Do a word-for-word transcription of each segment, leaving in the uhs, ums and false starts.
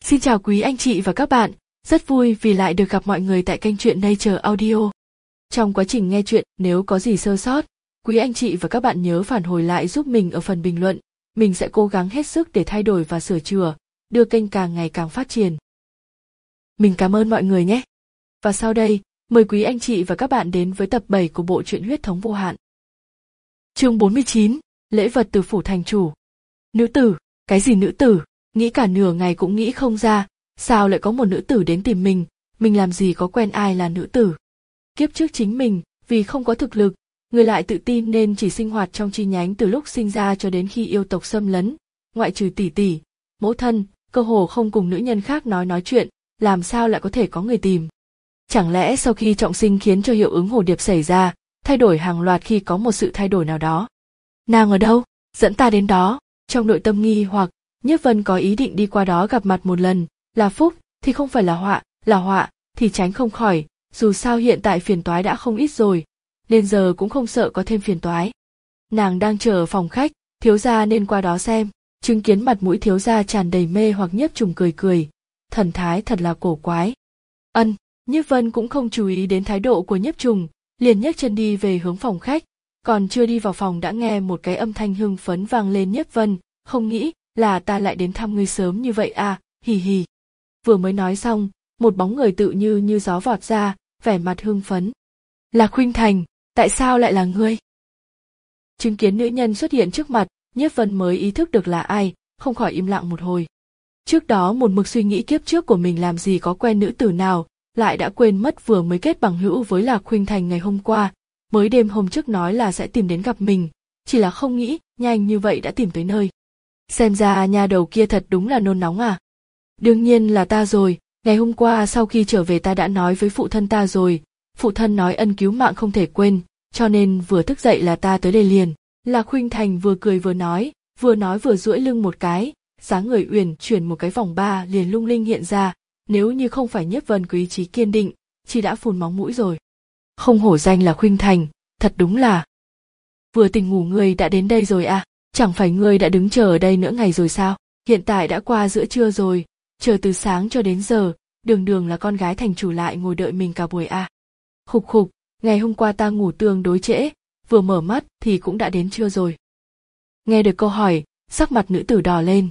Xin chào quý anh chị và các bạn, rất vui vì lại được gặp mọi người tại kênh truyện Nature Audio. Trong quá trình nghe truyện, nếu có gì sơ sót, quý anh chị và các bạn nhớ phản hồi lại giúp mình ở phần bình luận, mình sẽ cố gắng hết sức để thay đổi và sửa chữa, đưa kênh càng ngày càng phát triển. Mình cảm ơn mọi người nhé. Và sau đây, mời quý anh chị và các bạn đến với tập bảy của bộ truyện Huyết thống vô hạn. Chương bốn mươi chín, lễ vật từ phủ thành chủ. Nữ tử, cái gì nữ tử? Nghĩ cả nửa ngày cũng nghĩ không ra, sao lại có một nữ tử đến tìm mình, mình làm gì có quen ai là nữ tử. Kiếp trước chính mình, vì không có thực lực, người lại tự tin nên chỉ sinh hoạt trong chi nhánh từ lúc sinh ra cho đến khi yêu tộc xâm lấn, ngoại trừ tỷ tỷ, mẫu thân, cơ hồ không cùng nữ nhân khác nói nói chuyện, làm sao lại có thể có người tìm. Chẳng lẽ sau khi trọng sinh khiến cho hiệu ứng hồ điệp xảy ra, thay đổi hàng loạt khi có một sự thay đổi nào đó. Nàng ở đâu? Dẫn ta đến đó. Trong nội tâm nghi hoặc, Nhiếp Vân có ý định đi qua đó gặp mặt một lần, là phúc thì không phải là họa, là họa thì tránh không khỏi, dù sao hiện tại phiền toái đã không ít rồi, nên giờ cũng không sợ có thêm phiền toái. Nàng đang chờ ở phòng khách, thiếu gia nên qua đó xem, chứng kiến mặt mũi thiếu gia tràn đầy mê hoặc Nhiếp Trùng cười cười, thần thái thật là cổ quái. Ân, Nhiếp Vân cũng không chú ý đến thái độ của Nhiếp Trùng, liền nhấc chân đi về hướng phòng khách, còn chưa đi vào phòng đã nghe một cái âm thanh hưng phấn vang lên. Nhiếp Vân, không nghĩ là ta lại đến thăm ngươi sớm như vậy à, hì hì. Vừa mới nói xong, một bóng người tự như như gió vọt ra, vẻ mặt hưng phấn. Là Khuynh Thành, tại sao lại là ngươi? Chứng kiến nữ nhân xuất hiện trước mặt, Nhiếp Vân mới ý thức được là ai, không khỏi im lặng một hồi. Trước đó một mực suy nghĩ kiếp trước của mình làm gì có quen nữ tử nào, lại đã quên mất vừa mới kết bằng hữu với Lạc Khuynh Thành ngày hôm qua, mới đêm hôm trước nói là sẽ tìm đến gặp mình, chỉ là không nghĩ nhanh như vậy đã tìm tới nơi. Xem ra nha đầu kia thật đúng là nôn nóng à. Đương nhiên là ta rồi, ngày hôm qua sau khi trở về ta đã nói với phụ thân ta rồi, phụ thân nói ân cứu mạng không thể quên, cho nên vừa thức dậy là ta tới đây liền. Lạc Khuynh Thành vừa cười vừa nói, vừa nói vừa duỗi lưng một cái, dáng người uyển chuyển một cái vòng ba liền lung linh hiện ra, nếu như không phải Nhiếp Vân có ý chí kiên định, chỉ đã phun móng mũi rồi. Không hổ danh là Khuynh Thành, thật đúng là. Vừa tỉnh ngủ ngươi đã đến đây rồi à, chẳng phải ngươi đã đứng chờ ở đây nửa ngày rồi sao? Hiện tại đã qua giữa trưa rồi, chờ từ sáng cho đến giờ, đường đường là con gái thành chủ lại ngồi đợi mình cả buổi à. Khục khục, ngày hôm qua ta ngủ tương đối trễ, vừa mở mắt thì cũng đã đến trưa rồi. Nghe được câu hỏi, sắc mặt nữ tử đỏ lên.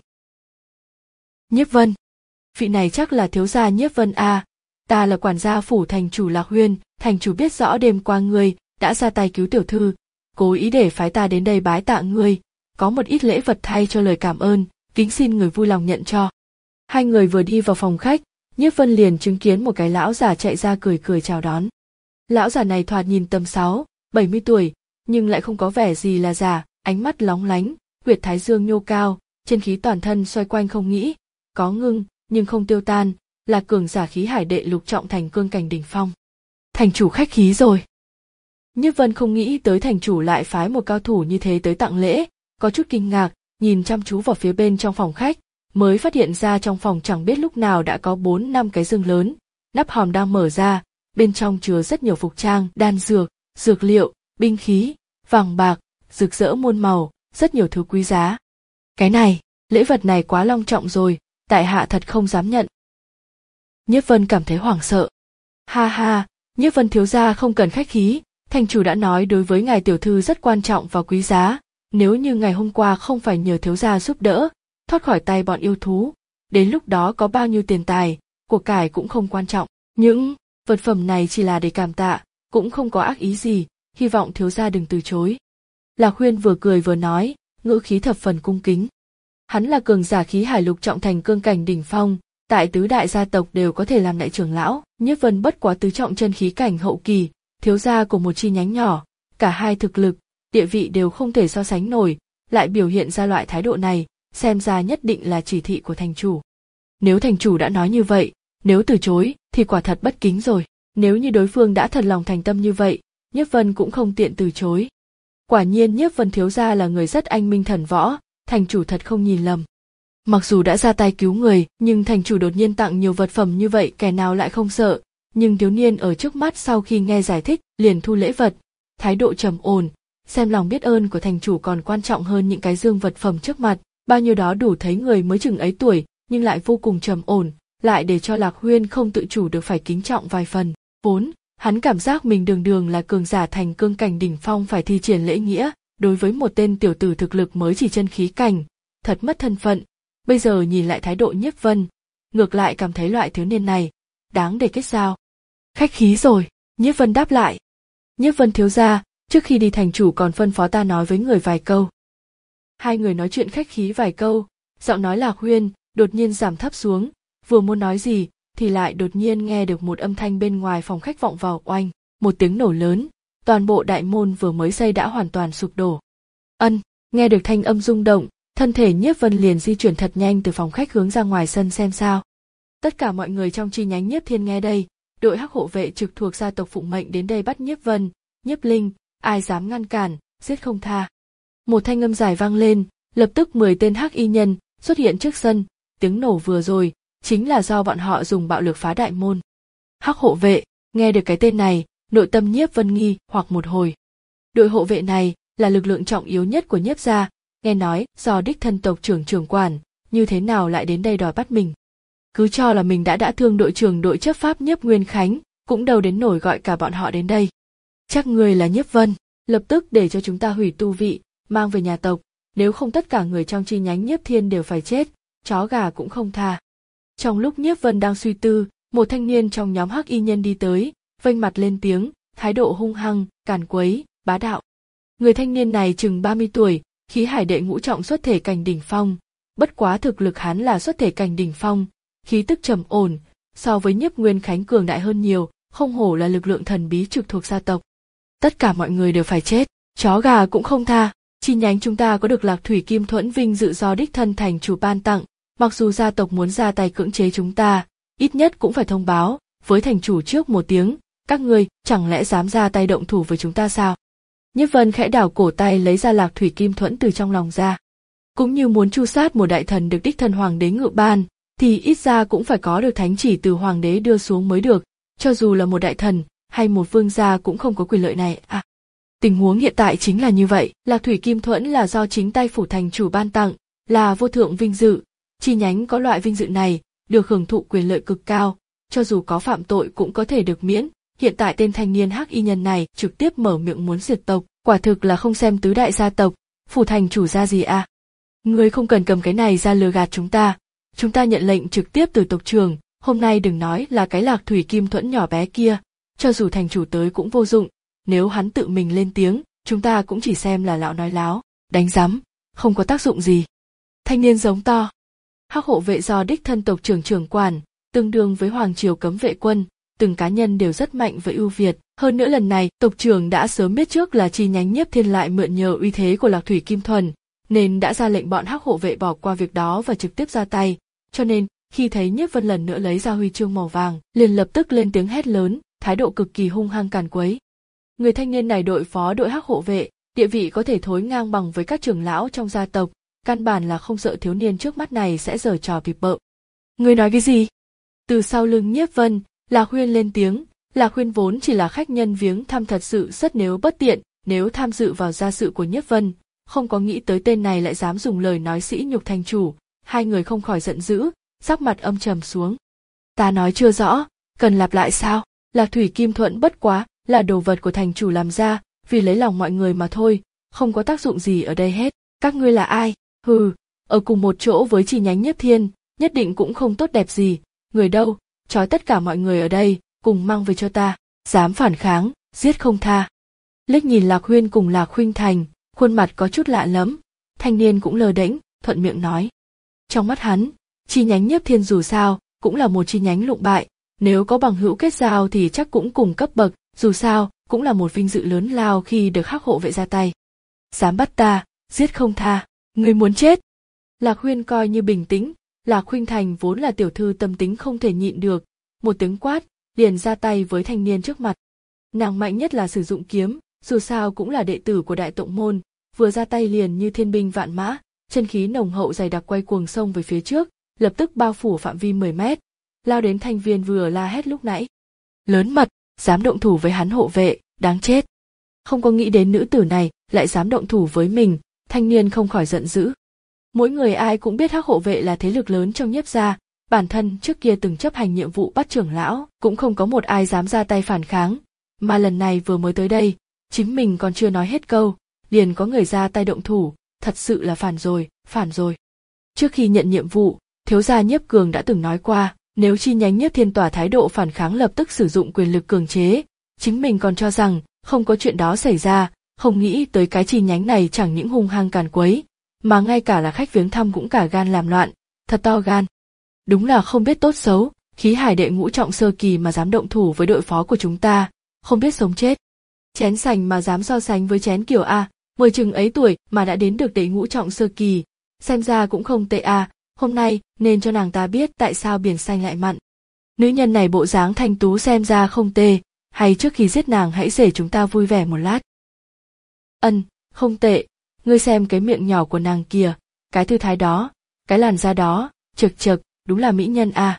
Nhiếp Vân, vị này chắc là thiếu gia Nhiếp Vân à, ta là quản gia phủ thành chủ Lạc Huyên, thành chủ biết rõ đêm qua ngươi đã ra tay cứu tiểu thư, cố ý để phái ta đến đây bái tạ ngươi, có một ít lễ vật thay cho lời cảm ơn, kính xin người vui lòng nhận cho. Hai người vừa đi vào phòng khách, Nhiếp Vân liền chứng kiến một cái lão già chạy ra cười cười chào đón. Lão già này thoạt nhìn tầm sáu, bảy mươi tuổi, nhưng lại không có vẻ gì là già, ánh mắt lóng lánh, huyệt thái dương nhô cao, chân khí toàn thân xoay quanh không nghĩ, có ngưng nhưng không tiêu tan, là cường giả khí hải đệ lục trọng thành cương cảnh đỉnh phong. Thành chủ khách khí rồi. Nhiếp Vân không nghĩ tới thành chủ lại phái một cao thủ như thế tới tặng lễ, có chút kinh ngạc, nhìn chăm chú vào phía bên trong phòng khách, mới phát hiện ra trong phòng chẳng biết lúc nào đã có bốn năm cái giường lớn, nắp hòm đang mở ra, bên trong chứa rất nhiều phục trang, đan dược, dược liệu, binh khí, vàng bạc, rực rỡ muôn màu, rất nhiều thứ quý giá. Cái này, lễ vật này quá long trọng rồi, tại hạ thật không dám nhận. Nhiếp Vân cảm thấy hoảng sợ. Ha ha, Nhiếp Vân thiếu gia không cần khách khí, thành chủ đã nói đối với ngài tiểu thư rất quan trọng và quý giá, nếu như ngày hôm qua không phải nhờ thiếu gia giúp đỡ, thoát khỏi tay bọn yêu thú, đến lúc đó có bao nhiêu tiền tài, của cải cũng không quan trọng, những vật phẩm này chỉ là để cảm tạ, cũng không có ác ý gì, hy vọng thiếu gia đừng từ chối. Lạc Huyên vừa cười vừa nói, ngữ khí thập phần cung kính. Hắn là cường giả khí hải lục trọng thành cương cảnh đỉnh phong, tại tứ đại gia tộc đều có thể làm đại trưởng lão, Nhiếp Vân bất quá tứ trọng chân khí cảnh hậu kỳ, thiếu gia của một chi nhánh nhỏ, cả hai thực lực, địa vị đều không thể so sánh nổi, lại biểu hiện ra loại thái độ này, xem ra nhất định là chỉ thị của thành chủ. Nếu thành chủ đã nói như vậy, nếu từ chối thì quả thật bất kính rồi, nếu như đối phương đã thật lòng thành tâm như vậy, Nhiếp Vân cũng không tiện từ chối. Quả nhiên Nhiếp Vân thiếu gia là người rất anh minh thần võ, thành chủ thật không nhìn lầm. Mặc dù đã ra tay cứu người, nhưng thành chủ đột nhiên tặng nhiều vật phẩm như vậy kẻ nào lại không sợ, nhưng thiếu niên ở trước mắt sau khi nghe giải thích liền thu lễ vật, thái độ trầm ổn, xem lòng biết ơn của thành chủ còn quan trọng hơn những cái dương vật phẩm trước mặt, bao nhiêu đó đủ thấy người mới chừng ấy tuổi, nhưng lại vô cùng trầm ổn, lại để cho Lạc Huyên không tự chủ được phải kính trọng vài phần. Vốn, hắn cảm giác mình đường đường là cường giả thành cương cảnh đỉnh phong phải thi triển lễ nghĩa, đối với một tên tiểu tử thực lực mới chỉ chân khí cảnh, thật mất thân phận. Bây giờ nhìn lại thái độ Nhiếp Vân, ngược lại cảm thấy loại thiếu niên này đáng để kết giao. Khách khí rồi, Nhiếp Vân đáp lại. Nhiếp Vân thiếu gia, trước khi đi thành chủ còn phân phó ta nói với người vài câu. Hai người nói chuyện khách khí vài câu, giọng nói Lạc Huyên đột nhiên giảm thấp xuống, vừa muốn nói gì thì lại đột nhiên nghe được một âm thanh bên ngoài phòng khách vọng vào, oanh, một tiếng nổ lớn, toàn bộ đại môn vừa mới xây đã hoàn toàn sụp đổ. Ân, nghe được thanh âm rung động, thân thể Nhiếp Vân liền di chuyển thật nhanh từ phòng khách hướng ra ngoài sân xem sao. Tất cả mọi người trong chi nhánh Nhiếp Thiên nghe đây, đội hắc hộ vệ trực thuộc gia tộc phụng mệnh đến đây bắt Nhiếp Vân, Nhiếp Linh, ai dám ngăn cản, giết không tha. Một thanh âm dài vang lên, lập tức mười tên hắc y nhân xuất hiện trước sân, tiếng nổ vừa rồi chính là do bọn họ dùng bạo lực phá đại môn. Hắc hộ vệ, nghe được cái tên này, nội tâm Nhiếp Vân nghi hoặc một hồi. Đội hộ vệ này là lực lượng trọng yếu nhất của Nhiếp gia, nghe nói do đích thân tộc trưởng trưởng quản, như thế nào lại đến đây đòi bắt mình. Cứ cho là mình đã đã thương đội trưởng đội chấp pháp Nhiếp Nguyên Khánh, cũng đâu đến nổi gọi cả bọn họ đến đây. Chắc người là Nhiếp Vân, lập tức để cho chúng ta hủy tu vị, mang về nhà tộc, nếu không tất cả người trong chi nhánh Nhiếp Thiên đều phải chết, chó gà cũng không tha. Trong lúc Nhiếp Vân đang suy tư, một thanh niên trong nhóm hắc y nhân đi tới, vênh mặt lên tiếng, thái độ hung hăng, càn quấy, bá đạo. Người thanh niên này chừng ba mươi tuổi, khí hải đệ ngũ trọng xuất thể cảnh đỉnh phong, bất quá thực lực hắn là xuất thể cảnh đỉnh phong, khí tức trầm ổn, so với Nhiếp Nguyên Khánh cường đại hơn nhiều, không hổ là lực lượng thần bí trực thuộc gia tộc. Tất cả mọi người đều phải chết, chó gà cũng không tha. Chi nhánh chúng ta có được Lạc Thủy Kim Thuẫn vinh dự do đích thân thành chủ ban tặng, mặc dù gia tộc muốn ra tay cưỡng chế chúng ta, ít nhất cũng phải thông báo với thành chủ trước một tiếng, các ngươi chẳng lẽ dám ra tay động thủ với chúng ta sao? Nhiếp Vân khẽ đảo cổ tay lấy ra Lạc Thủy Kim Thuẫn từ trong lòng ra. Cũng như muốn tru sát một đại thần được đích thân hoàng đế ngự ban, thì ít ra cũng phải có được thánh chỉ từ hoàng đế đưa xuống mới được, cho dù là một đại thần hay một vương gia cũng không có quyền lợi này. À, tình huống hiện tại chính là như vậy, Lạc Thủy Kim Thuẫn là do chính tay phủ thành chủ ban tặng, là vô thượng vinh dự, chi nhánh có loại vinh dự này, được hưởng thụ quyền lợi cực cao, cho dù có phạm tội cũng có thể được miễn. Hiện tại tên thanh niên hắc y nhân này trực tiếp mở miệng muốn diệt tộc, quả thực là không xem tứ đại gia tộc, phủ thành chủ ra gì à. Ngươi không cần cầm cái này ra lừa gạt chúng ta, chúng ta nhận lệnh trực tiếp từ tộc trưởng, hôm nay đừng nói là cái Lạc Thủy Kim Thuẫn nhỏ bé kia, cho dù thành chủ tới cũng vô dụng, nếu hắn tự mình lên tiếng, chúng ta cũng chỉ xem là lão nói láo, đánh rắm, không có tác dụng gì. Thanh niên giống to. Hắc hộ vệ do đích thân tộc trưởng trưởng quản, tương đương với hoàng triều cấm vệ quân, từng cá nhân đều rất mạnh với ưu việt, hơn nữa lần này tộc trưởng đã sớm biết trước là chi nhánh Nhiếp Thiên lại mượn nhờ uy thế của Lạc Thủy Kim Thuần, nên đã ra lệnh bọn hắc hộ vệ bỏ qua việc đó và trực tiếp ra tay, cho nên khi thấy Nhiếp Vân lần nữa lấy ra huy chương màu vàng, liền lập tức lên tiếng hét lớn, thái độ cực kỳ hung hăng càn quấy. Người thanh niên này đội phó đội hắc hộ vệ, địa vị có thể thối ngang bằng với các trưởng lão trong gia tộc, căn bản là không sợ thiếu niên trước mắt này sẽ giở trò bịp bợm. Ngươi nói cái gì? Từ sau lưng Nhiếp Vân, Lạc Huyên lên tiếng, Lạc Huyên vốn chỉ là khách nhân viếng thăm thật sự rất nếu bất tiện, nếu tham dự vào gia sự của Nhiếp Vân, không có nghĩ tới tên này lại dám dùng lời nói sỉ nhục thành chủ, hai người không khỏi giận dữ, sắc mặt âm trầm xuống. Ta nói chưa rõ, cần lặp lại sao? Lạc Thủy Kim Thuẫn bất quá là đồ vật của thành chủ làm ra, vì lấy lòng mọi người mà thôi, không có tác dụng gì ở đây hết. Các ngươi là ai? Hừ, ở cùng một chỗ với chi nhánh Nhiếp Thiên, nhất định cũng không tốt đẹp gì. Người đâu? Trói tất cả mọi người ở đây, cùng mang về cho ta. Dám phản kháng, giết không tha. Liếc nhìn Lạc Huyên cùng Lạc Khuynh Thành, khuôn mặt có chút lạ lẫm. Thanh niên cũng lờ đễnh, thuận miệng nói. Trong mắt hắn, chi nhánh Nhiếp Thiên dù sao cũng là một chi nhánh lụng bại, nếu có bằng hữu kết giao thì chắc cũng cùng cấp bậc, dù sao cũng là một vinh dự lớn lao khi được hắc hộ vệ ra tay. Dám bắt ta, giết không tha, ngươi muốn chết. Lạc Huyên coi như bình tĩnh, Lạc Khuynh Thành vốn là tiểu thư tâm tính không thể nhịn được, một tiếng quát, liền ra tay với thanh niên trước mặt. Nàng mạnh nhất là sử dụng kiếm, dù sao cũng là đệ tử của Đại Tụng Môn, vừa ra tay liền như thiên binh vạn mã, chân khí nồng hậu dày đặc quay cuồng xông về phía trước, lập tức bao phủ phạm vi mười mét, lao đến thanh viên vừa la hét lúc nãy. Lớn mật, dám động thủ với hắn hộ vệ, đáng chết. Không có nghĩ đến nữ tử này lại dám động thủ với mình, thanh niên không khỏi giận dữ. Mỗi người ai cũng biết Hắc hộ vệ là thế lực lớn trong Nhiếp gia, bản thân trước kia từng chấp hành nhiệm vụ bắt trưởng lão, cũng không có một ai dám ra tay phản kháng, mà lần này vừa mới tới đây, chính mình còn chưa nói hết câu, liền có người ra tay động thủ, thật sự là phản rồi, phản rồi. Trước khi nhận nhiệm vụ, thiếu gia Nhiếp Cường đã từng nói qua, nếu chi nhánh Nhiếp Thiên tỏa thái độ phản kháng lập tức sử dụng quyền lực cường chế, chính mình còn cho rằng không có chuyện đó xảy ra, không nghĩ tới cái chi nhánh này chẳng những hung hăng càn quấy, mà ngay cả là khách viếng thăm cũng cả gan làm loạn, thật to gan. Đúng là không biết tốt xấu, khí hải đệ ngũ trọng sơ kỳ mà dám động thủ với đội phó của chúng ta, không biết sống chết. Chén sành mà dám so sánh với chén Kiều a, mười chừng ấy tuổi mà đã đến được đệ ngũ trọng sơ kỳ, xem ra cũng không tệ a, hôm nay nên cho nàng ta biết tại sao biển xanh lại mặn. Nữ nhân này bộ dáng thanh tú xem ra không tệ, hay trước khi giết nàng hãy để chúng ta vui vẻ một lát. Ân, không tệ, ngươi xem cái miệng nhỏ của nàng kìa, cái thư thái đó, cái làn da đó, chực chực, đúng là mỹ nhân a.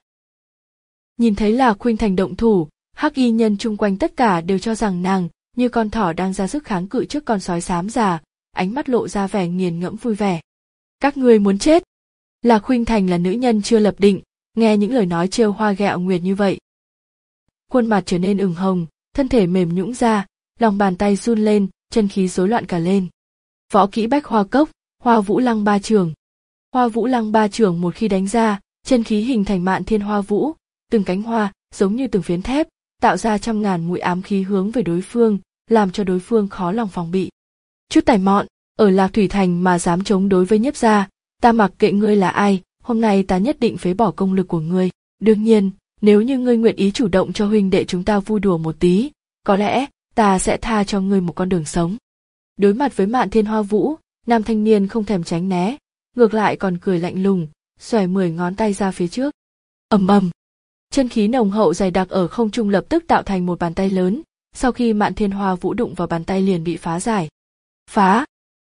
Nhìn thấy là Khuynh Thành động thủ, Hắc y nhân chung quanh tất cả đều cho rằng nàng như con thỏ đang ra sức kháng cự trước con sói xám già, ánh mắt lộ ra vẻ nghiền ngẫm vui vẻ. Các ngươi muốn chết? Là Khuynh Thành là nữ nhân chưa lập định, nghe những lời nói trêu hoa ghẹo nguyệt như vậy, khuôn mặt trở nên ửng hồng, thân thể mềm nhũn ra, lòng bàn tay run lên, chân khí rối loạn cả lên. Võ kỹ Bách Hoa Cốc, Hoa Vũ Lăng Ba Trường. Hoa Vũ Lăng Ba Trường một khi đánh ra, chân khí hình thành Mạn Thiên Hoa Vũ, từng cánh hoa giống như từng phiến thép, tạo ra trăm ngàn mũi ám khí hướng về đối phương, làm cho đối phương khó lòng phòng bị. Chút tài mọn, ở Lạc Thủy Thành mà dám chống đối với Nhiếp gia, ta mặc kệ ngươi là ai, hôm nay ta nhất định phế bỏ công lực của ngươi. Đương nhiên, nếu như ngươi nguyện ý chủ động cho huynh đệ chúng ta vui đùa một tí, có lẽ ta sẽ tha cho ngươi một con đường sống. Đối mặt với Mạn Thiên Hoa Vũ, nam thanh niên không thèm tránh né, ngược lại còn cười lạnh lùng, xòe mười ngón tay ra phía trước. Ầm ầm, chân khí nồng hậu dày đặc ở không trung lập tức tạo thành một bàn tay lớn, sau khi Mạn Thiên Hoa Vũ đụng vào bàn tay liền bị phá giải. Phá!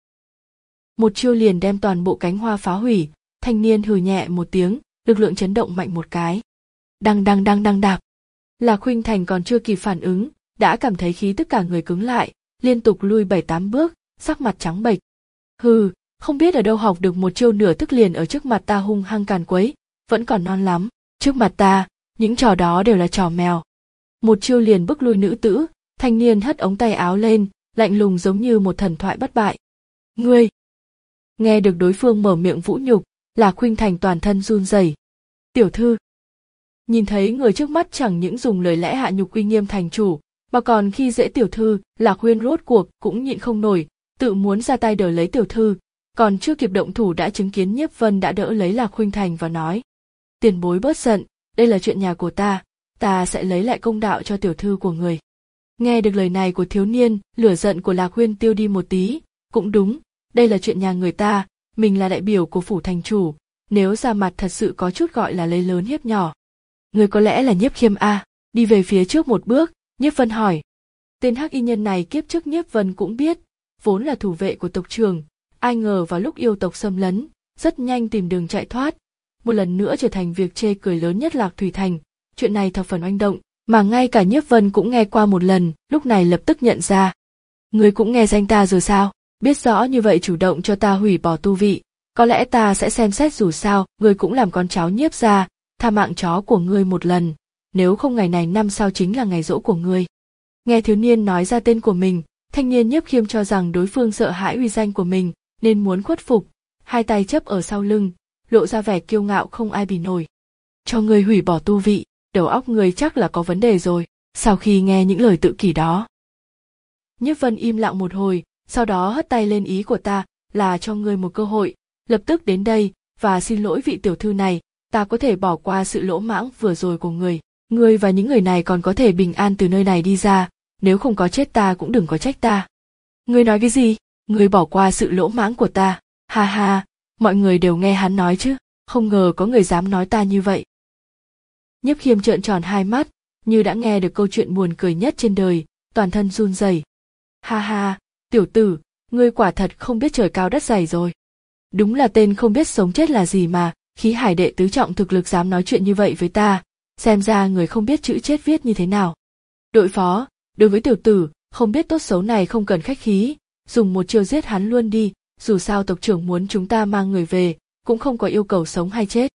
Một chiêu liền đem toàn bộ cánh hoa phá hủy, thanh niên hừ nhẹ một tiếng, lực lượng chấn động mạnh một cái. Đăng đăng đăng đăng đạp. Là Khuynh Thành còn chưa kịp phản ứng, đã cảm thấy khí tất cả người cứng lại, liên tục lui bảy tám bước, sắc mặt trắng bệch. Hừ, không biết ở đâu học được một chiêu nửa thức liền ở trước mặt ta hung hăng càn quấy, vẫn còn non lắm, trước mặt ta, những trò đó đều là trò mèo. Một chiêu liền bức lui nữ tử, thanh niên hất ống tay áo lên, lạnh lùng giống như một thần thoại bất bại. Ngươi! Nghe được đối phương mở miệng vũ nhục, là Khuynh Thành toàn thân run rẩy. Tiểu thư! Nhìn thấy người trước mắt chẳng những dùng lời lẽ hạ nhục uy nghiêm thành chủ, mà còn khi dễ tiểu thư, Lạc Huyên rốt cuộc cũng nhịn không nổi, tự muốn ra tay đỡ lấy tiểu thư, còn chưa kịp động thủ đã chứng kiến Nhiếp Vân đã đỡ lấy Lạc Khuynh Thành và nói: tiền bối bớt giận, đây là chuyện nhà của ta, ta sẽ lấy lại công đạo cho tiểu thư của người. Nghe được lời này của thiếu niên, lửa giận của Lạc Huyên tiêu đi một tí, cũng đúng, đây là chuyện nhà người ta, mình là đại biểu của phủ thành chủ, nếu ra mặt thật sự có chút gọi là lấy lớn hiếp nhỏ. Người có lẽ là Nhiếp Khiêm a? Đi về phía trước một bước, Nhiếp Vân hỏi. Tên hắc y nhân này kiếp trước Nhiếp Vân cũng biết, vốn là thủ vệ của tộc trưởng, ai ngờ vào lúc yêu tộc xâm lấn, rất nhanh tìm đường chạy thoát, một lần nữa trở thành việc chê cười lớn nhất Lạc Thủy Thành. Chuyện này thập phần oanh động, mà ngay cả Nhiếp Vân cũng nghe qua một lần, lúc này lập tức nhận ra. Người cũng nghe danh ta rồi sao? Biết rõ như vậy chủ động cho ta hủy bỏ tu vị, có lẽ ta sẽ xem xét, dù sao, ngươi cũng làm con cháu Nhiếp gia, tha mạng chó của ngươi một lần, nếu không ngày này năm sau chính là ngày giỗ của ngươi. Nghe thiếu niên nói ra tên của mình, thanh niên Nhiếp Khiêm cho rằng đối phương sợ hãi uy danh của mình, nên muốn khuất phục, hai tay chấp ở sau lưng, lộ ra vẻ kiêu ngạo không ai bì nổi. Cho ngươi hủy bỏ tu vị, đầu óc ngươi chắc là có vấn đề rồi. Sau khi nghe những lời tự kỷ đó, Nhiếp Vân im lặng một hồi, sau đó hất tay lên, ý của ta là cho ngươi một cơ hội, lập tức đến đây và xin lỗi vị tiểu thư này, ta có thể bỏ qua sự lỗ mãng vừa rồi của người, ngươi và những người này còn có thể bình an từ nơi này đi ra, nếu không có chết ta cũng đừng có trách ta. Ngươi nói cái gì? Ngươi bỏ qua sự lỗ mãng của ta? Ha ha, mọi người đều nghe hắn nói chứ, không ngờ có người dám nói ta như vậy. Nhiếp Khiêm trợn tròn hai mắt, như đã nghe được câu chuyện buồn cười nhất trên đời, toàn thân run rẩy. Ha ha, tiểu tử, ngươi quả thật không biết trời cao đất dày rồi. Đúng là tên không biết sống chết là gì mà, khí hải đệ tứ trọng thực lực dám nói chuyện như vậy với ta, xem ra người không biết chữ chết viết như thế nào. Đội phó, đối với tiểu tử, không biết tốt xấu này không cần khách khí, dùng một chiêu giết hắn luôn đi, dù sao tộc trưởng muốn chúng ta mang người về, cũng không có yêu cầu sống hay chết.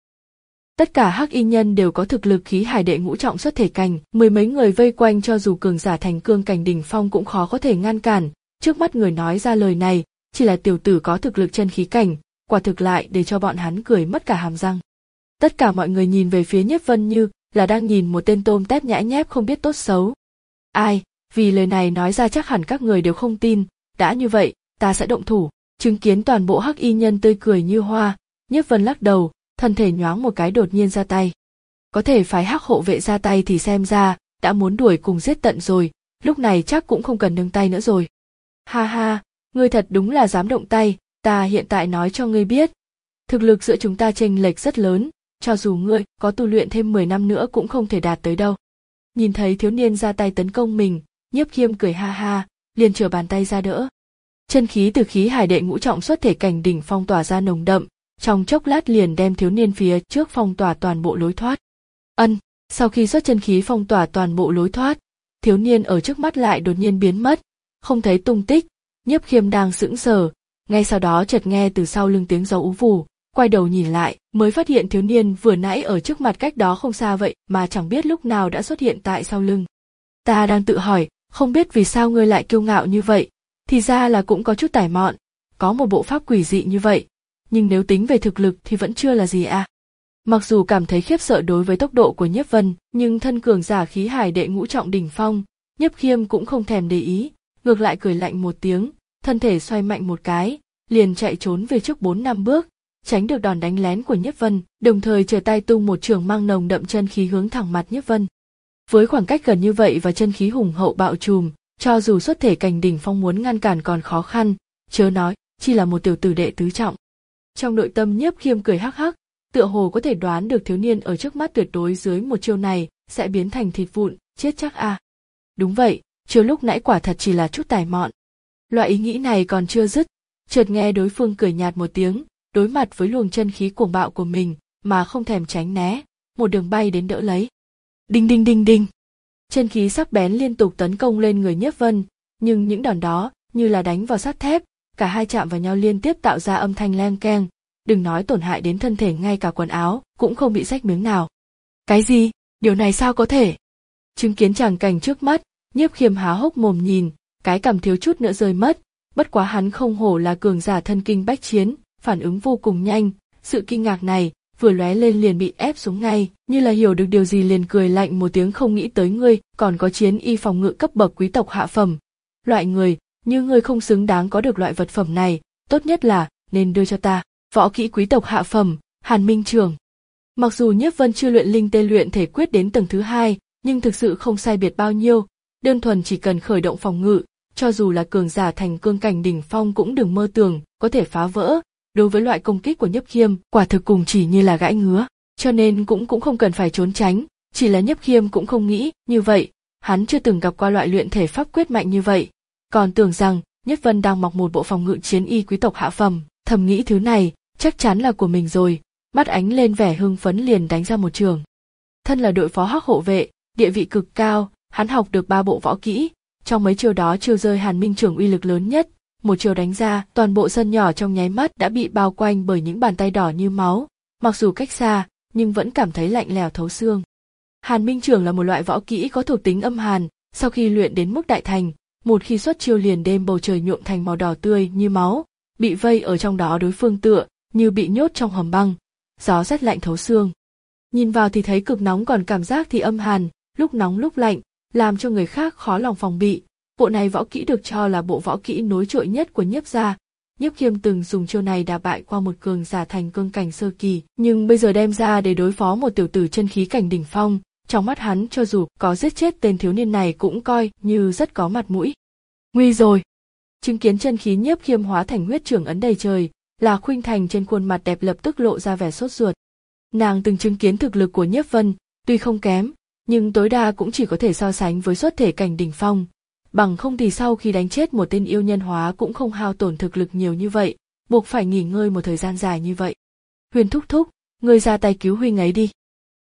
Tất cả hắc y nhân đều có thực lực khí hải đệ ngũ trọng xuất thể cảnh, mười mấy người vây quanh cho dù cường giả thành cương cảnh đỉnh phong cũng khó có thể ngăn cản, trước mắt người nói ra lời này, chỉ là tiểu tử có thực lực chân khí cảnh, quả thực lại để cho bọn hắn cười mất cả hàm răng. Tất cả mọi người nhìn về phía Nhiếp Vân như là đang nhìn một tên tôm tép nhãi nhép không biết tốt xấu. Ai, vì lời này nói ra chắc hẳn các người đều không tin, đã như vậy, ta sẽ động thủ. Chứng kiến toàn bộ hắc y nhân tươi cười như hoa, Nhiếp Vân lắc đầu, thân thể nhoáng một cái đột nhiên ra tay. Có thể phái hắc hộ vệ ra tay thì xem ra, đã muốn đuổi cùng giết tận rồi, lúc này chắc cũng không cần nâng tay nữa rồi. Ha ha, ngươi thật đúng là dám động tay, ta hiện tại nói cho ngươi biết. Thực lực giữa chúng ta chênh lệch rất lớn, cho dù ngươi có tu luyện thêm mười năm nữa cũng không thể đạt tới đâu. Nhìn thấy thiếu niên ra tay tấn công mình, Nhiếp Khiêm cười ha ha, liền trở bàn tay ra đỡ. Chân khí từ khí hải đệ ngũ trọng xuất thể cảnh đỉnh phong tỏa ra nồng đậm, trong chốc lát liền đem thiếu niên phía trước phong tỏa toàn bộ lối thoát. Ân, sau khi xuất chân khí phong tỏa toàn bộ lối thoát, thiếu niên ở trước mắt lại đột nhiên biến mất, không thấy tung tích. Nhiếp Khiêm đang sững sờ, ngay sau đó chợt nghe từ sau lưng tiếng gió ú vù, quay đầu nhìn lại, mới phát hiện thiếu niên vừa nãy ở trước mặt cách đó không xa vậy mà chẳng biết lúc nào đã xuất hiện tại sau lưng. Ta đang tự hỏi, không biết vì sao ngươi lại kiêu ngạo như vậy, thì ra là cũng có chút tải mọn, có một bộ pháp quỷ dị như vậy, nhưng nếu tính về thực lực thì vẫn chưa là gì à. Mặc dù cảm thấy khiếp sợ đối với tốc độ của Nhiếp Vân, nhưng thân cường giả khí hải đệ ngũ trọng đỉnh phong, Nhiếp Khiêm cũng không thèm để ý, ngược lại cười lạnh một tiếng, thân thể xoay mạnh một cái, liền chạy trốn về trước bốn năm bước, tránh được đòn đánh lén của Nhiếp Vân, đồng thời trở tay tung một trường mang nồng đậm chân khí hướng thẳng mặt Nhiếp Vân. Với khoảng cách gần như vậy và chân khí hùng hậu bạo trùm, cho dù xuất thể cảnh đỉnh phong muốn ngăn cản còn khó khăn, chớ nói chỉ là một tiểu tử đệ tứ trọng. Trong nội tâm Nhiếp Khiêm cười hắc hắc, tựa hồ có thể đoán được thiếu niên ở trước mắt tuyệt đối dưới một chiêu này sẽ biến thành thịt vụn, chết chắc à. Đúng vậy, chiêu lúc nãy quả thật chỉ là chút tài mọn. Loại ý nghĩ này còn chưa dứt, chợt nghe đối phương cười nhạt một tiếng, đối mặt với luồng chân khí cuồng bạo của mình mà không thèm tránh né, một đường bay đến đỡ lấy. Đinh đinh đinh đinh. Chân khí sắc bén liên tục tấn công lên người Nhiếp Vân, nhưng những đòn đó như là đánh vào sắt thép, cả hai chạm vào nhau liên tiếp tạo ra âm thanh leng keng, đừng nói tổn hại đến thân thể, ngay cả quần áo cũng không bị rách miếng nào. Cái gì? Điều này sao có thể? Chứng kiến tràng cảnh trước mắt, Nhiếp Khiêm há hốc mồm nhìn, cái cằm thiếu chút nữa rơi mất, bất quá hắn không hổ là cường giả thân kinh bách chiến, phản ứng vô cùng nhanh, sự kinh ngạc này vừa lóe lên liền bị ép xuống ngay, như là hiểu được điều gì liền cười lạnh một tiếng, không nghĩ tới ngươi còn có chiến y phòng ngự cấp bậc quý tộc hạ phẩm. Loại người như ngươi không xứng đáng có được loại vật phẩm này, tốt nhất là nên đưa cho ta. Võ kỹ quý tộc hạ phẩm, Hàn Minh Trường. Mặc dù Nhiếp Vân chưa luyện linh tê luyện thể quyết đến tầng thứ hai, nhưng thực sự không sai biệt bao nhiêu, đơn thuần chỉ cần khởi động phòng ngự, cho dù là cường giả thành cương cảnh đỉnh phong cũng đừng mơ tưởng có thể phá vỡ. Đối với loại công kích của Nhiếp Khiêm, quả thực cùng chỉ như là gãi ngứa, cho nên cũng cũng không cần phải trốn tránh, chỉ là Nhiếp Khiêm cũng không nghĩ như vậy, hắn chưa từng gặp qua loại luyện thể pháp quyết mạnh như vậy, còn tưởng rằng Nhiếp Vân đang mặc một bộ phòng ngự chiến y quý tộc hạ phẩm, thầm nghĩ thứ này chắc chắn là của mình rồi, mắt ánh lên vẻ hưng phấn liền đánh ra một trường. Thân là đội phó hắc hộ vệ, địa vị cực cao, hắn học được ba bộ võ kỹ, trong mấy chiêu đó chiêu rơi Hàn Minh Trường uy lực lớn nhất, một chiêu đánh ra, toàn bộ sân nhỏ trong nháy mắt đã bị bao quanh bởi những bàn tay đỏ như máu, mặc dù cách xa, nhưng vẫn cảm thấy lạnh lẽo thấu xương. Hàn Minh Trường là một loại võ kỹ có thuộc tính âm hàn, sau khi luyện đến mức đại thành, một khi xuất chiêu liền đêm bầu trời nhuộm thành màu đỏ tươi như máu, bị vây ở trong đó đối phương tựa như bị nhốt trong hầm băng, gió rét lạnh thấu xương. Nhìn vào thì thấy cực nóng, còn cảm giác thì âm hàn, lúc nóng lúc lạnh, làm cho người khác khó lòng phòng bị. Bộ này võ kỹ được cho là bộ võ kỹ nối trội nhất của Nhiếp gia. Nhiếp Khiêm từng dùng chiêu này đả bại qua một cường giả thành cương cảnh sơ kỳ, nhưng bây giờ đem ra để đối phó một tiểu tử chân khí cảnh đỉnh phong, trong mắt hắn cho dù có giết chết tên thiếu niên này cũng coi như rất có mặt mũi. Nguy rồi! Chứng kiến chân khí Nhiếp Khiêm hóa thành huyết trưởng ấn đầy trời, Lạc Khuynh Thành trên khuôn mặt đẹp lập tức lộ ra vẻ sốt ruột. Nàng từng chứng kiến thực lực của Nhiếp Vân, tuy không kém, nhưng tối đa cũng chỉ có thể so sánh với xuất thể cảnh đỉnh phong. Bằng không thì sau khi đánh chết một tên yêu nhân hóa cũng không hao tổn thực lực nhiều như vậy, buộc phải nghỉ ngơi một thời gian dài như vậy. Huyền thúc thúc, ngươi ra tay cứu huynh ấy đi.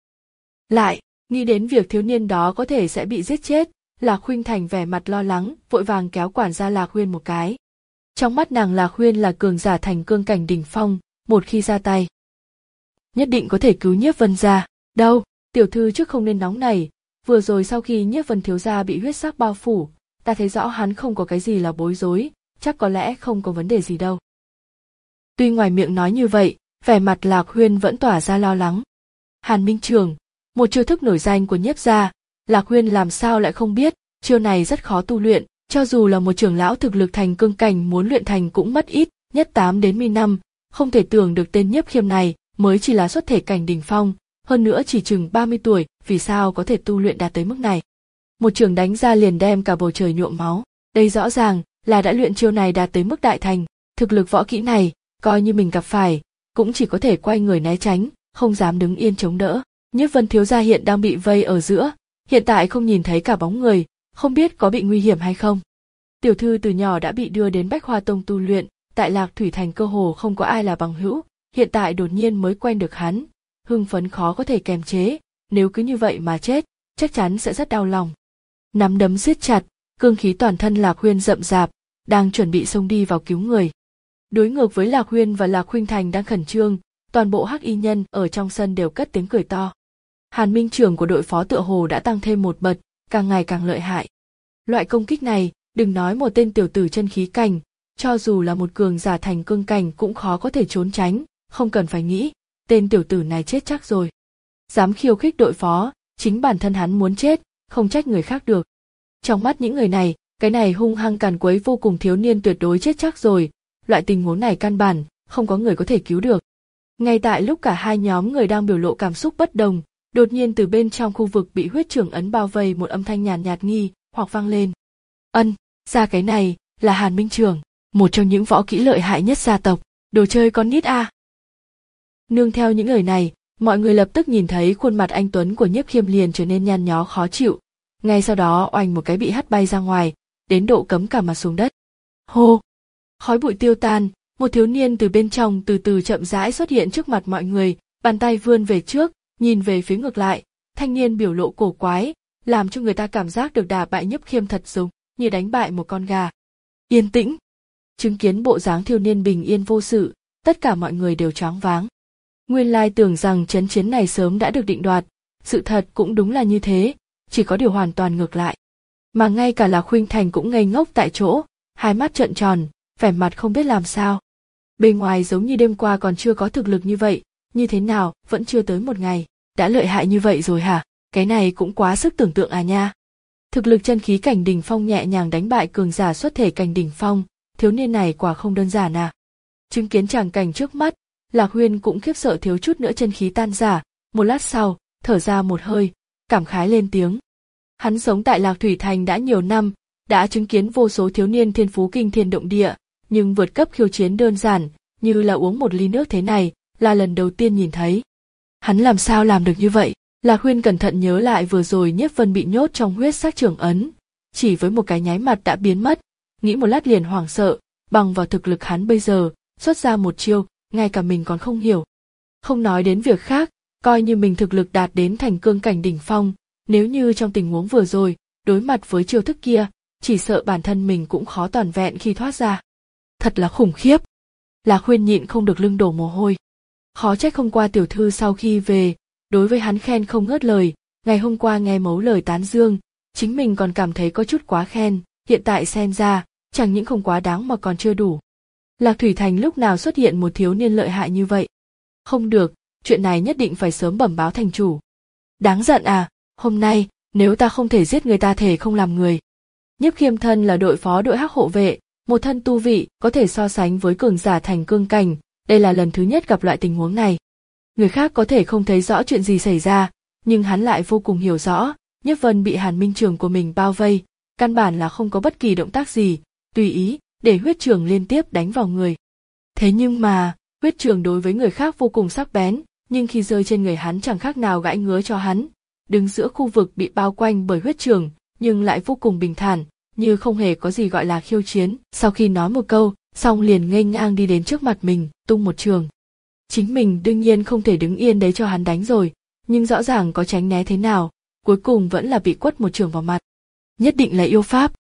Lại, nghĩ đến việc thiếu niên đó có thể sẽ bị giết chết, Lạc Khuynh Thành vẻ mặt lo lắng, vội vàng kéo quản gia Lạc Huyên một cái. Trong mắt nàng Lạc Huyên là cường giả thành cương cảnh đỉnh phong, một khi ra tay nhất định có thể cứu Nhiếp Vân gia. Đâu, tiểu thư trước không nên nóng này, vừa rồi sau khi Nhiếp Vân thiếu gia bị huyết sắc bao phủ, ta thấy rõ hắn không có cái gì là bối rối, chắc có lẽ không có vấn đề gì đâu. Tuy ngoài miệng nói như vậy, vẻ mặt Lạc Huyên vẫn tỏa ra lo lắng. Hàn Minh Trường, một chiêu thức nổi danh của Nhiếp gia, Lạc Huyên làm sao lại không biết, chiêu này rất khó tu luyện, cho dù là một trưởng lão thực lực thành cương cảnh muốn luyện thành cũng mất ít nhất tám đến mười năm, không thể tưởng được tên Nhiếp Khiêm này mới chỉ là xuất thể cảnh đỉnh phong, hơn nữa chỉ chừng ba mươi tuổi, vì sao có thể tu luyện đạt tới mức này. Một trường đánh ra liền đem cả bầu trời nhuộm máu, đây rõ ràng là đã luyện chiêu này đạt tới mức đại thành, thực lực võ kỹ này, coi như mình gặp phải, cũng chỉ có thể quay người né tránh, không dám đứng yên chống đỡ. Nhiếp Vân thiếu gia hiện đang bị vây ở giữa, hiện tại không nhìn thấy cả bóng người, không biết có bị nguy hiểm hay không. Tiểu thư từ nhỏ đã bị đưa đến Bách Hoa Tông tu luyện, tại Lạc Thủy Thành cơ hồ không có ai là bằng hữu, hiện tại đột nhiên mới quen được hắn, hưng phấn khó có thể kềm chế, nếu cứ như vậy mà chết, chắc chắn sẽ rất đau lòng. Nắm đấm siết chặt, cương khí toàn thân Lạc Huyên rậm rạp, đang chuẩn bị xông đi vào cứu người. Đối ngược với Lạc Huyên và Lạc Khuynh Thành đang khẩn trương, toàn bộ hắc y nhân ở trong sân đều cất tiếng cười to. Hàn Minh Trường của đội phó tựa hồ đã tăng thêm một bậc, càng ngày càng lợi hại. Loại công kích này, đừng nói một tên tiểu tử chân khí cảnh, cho dù là một cường giả thành cương cảnh cũng khó có thể trốn tránh, không cần phải nghĩ, tên tiểu tử này chết chắc rồi. Dám khiêu khích đội phó, chính bản thân hắn muốn chết, không trách người khác được. Trong mắt những người này, cái này hung hăng càn quấy vô cùng thiếu niên tuyệt đối chết chắc rồi, loại tình huống này căn bản, không có người có thể cứu được. Ngay tại lúc cả hai nhóm người đang biểu lộ cảm xúc bất đồng, đột nhiên từ bên trong khu vực bị huyết trưởng ấn bao vây một âm thanh nhàn nhạt, nhạt nghi hoặc vang lên. Ân, ra cái này là Hàn Minh Trường, một trong những võ kỹ lợi hại nhất gia tộc, đồ chơi con nít a. À. Nương theo những lời này, mọi người lập tức nhìn thấy khuôn mặt anh tuấn của Nhiếp Khiêm liền trở nên nhăn nhó khó chịu, ngay sau đó oanh một cái bị hất bay ra ngoài, đến độ cấm cả mặt xuống đất. Hô, khói bụi tiêu tan, một thiếu niên từ bên trong từ từ chậm rãi xuất hiện trước mặt mọi người, bàn tay vươn về trước, nhìn về phía ngược lại, thanh niên biểu lộ cổ quái, làm cho người ta cảm giác được đả bại Nhiếp Khiêm thật giống như đánh bại một con gà. Yên tĩnh. Chứng kiến bộ dáng thiếu niên bình yên vô sự, tất cả mọi người đều choáng váng. Nguyên lai tưởng rằng trận chiến này sớm đã được định đoạt, sự thật cũng đúng là như thế, chỉ có điều hoàn toàn ngược lại. Mà ngay cả Lạc Khuynh Thành cũng ngây ngốc tại chỗ, hai mắt trợn tròn, vẻ mặt không biết làm sao. Bên ngoài giống như đêm qua còn chưa có thực lực như vậy, như thế nào vẫn chưa tới một ngày, đã lợi hại như vậy rồi hả? Cái này cũng quá sức tưởng tượng à nha. Thực lực chân khí cảnh đỉnh phong nhẹ nhàng đánh bại cường giả xuất thể cảnh đỉnh phong, thiếu niên này quả không đơn giản à. Chứng kiến tràng cảnh trước mắt, Lạc Huyên cũng khiếp sợ thiếu chút nữa chân khí tan rã, một lát sau, thở ra một hơi, cảm khái lên tiếng. Hắn sống tại Lạc Thủy Thành đã nhiều năm, đã chứng kiến vô số thiếu niên thiên phú kinh thiên động địa, nhưng vượt cấp khiêu chiến đơn giản, như là uống một ly nước thế này, là lần đầu tiên nhìn thấy. Hắn làm sao làm được như vậy? Lạc Huyên cẩn thận nhớ lại vừa rồi Nhiếp Vân bị nhốt trong huyết sắc trưởng ấn, chỉ với một cái nháy mặt đã biến mất, nghĩ một lát liền hoảng sợ, bằng vào thực lực hắn bây giờ, xuất ra một chiêu, ngay cả mình còn không hiểu. Không nói đến việc khác, coi như mình thực lực đạt đến thành cương cảnh đỉnh phong, nếu như trong tình huống vừa rồi, đối mặt với chiêu thức kia, chỉ sợ bản thân mình cũng khó toàn vẹn khi thoát ra. Thật là khủng khiếp. Lạc Huyên nhịn không được lưng đổ mồ hôi. Khó trách hôm qua tiểu thư sau khi về, đối với hắn khen không ngớt lời, ngày hôm qua nghe mấu lời tán dương, chính mình còn cảm thấy có chút quá khen, hiện tại xem ra, chẳng những không quá đáng mà còn chưa đủ. Lạc Thủy Thành lúc nào xuất hiện một thiếu niên lợi hại như vậy? Không được, chuyện này nhất định phải sớm bẩm báo thành chủ. Đáng giận à, hôm nay, nếu ta không thể giết người ta thể không làm người. Nhiếp Khiêm thân là đội phó đội hắc hộ vệ, một thân tu vị có thể so sánh với cường giả thành cương cảnh, đây là lần thứ nhất gặp loại tình huống này. Người khác có thể không thấy rõ chuyện gì xảy ra, nhưng hắn lại vô cùng hiểu rõ, Nhiếp Vân bị Hàn Minh Trường của mình bao vây, căn bản là không có bất kỳ động tác gì, tùy ý, để huyết trường liên tiếp đánh vào người. Thế nhưng mà, huyết trường đối với người khác vô cùng sắc bén, nhưng khi rơi trên người hắn chẳng khác nào gãi ngứa cho hắn. Đứng giữa khu vực bị bao quanh bởi huyết trường, nhưng lại vô cùng bình thản, như không hề có gì gọi là khiêu chiến. Sau khi nói một câu, xong liền nghênh ngang đi đến trước mặt mình, tung một trường. Chính mình đương nhiên không thể đứng yên đấy cho hắn đánh rồi, nhưng rõ ràng có tránh né thế nào, cuối cùng vẫn là bị quất một trường vào mặt. Nhất định là yêu pháp.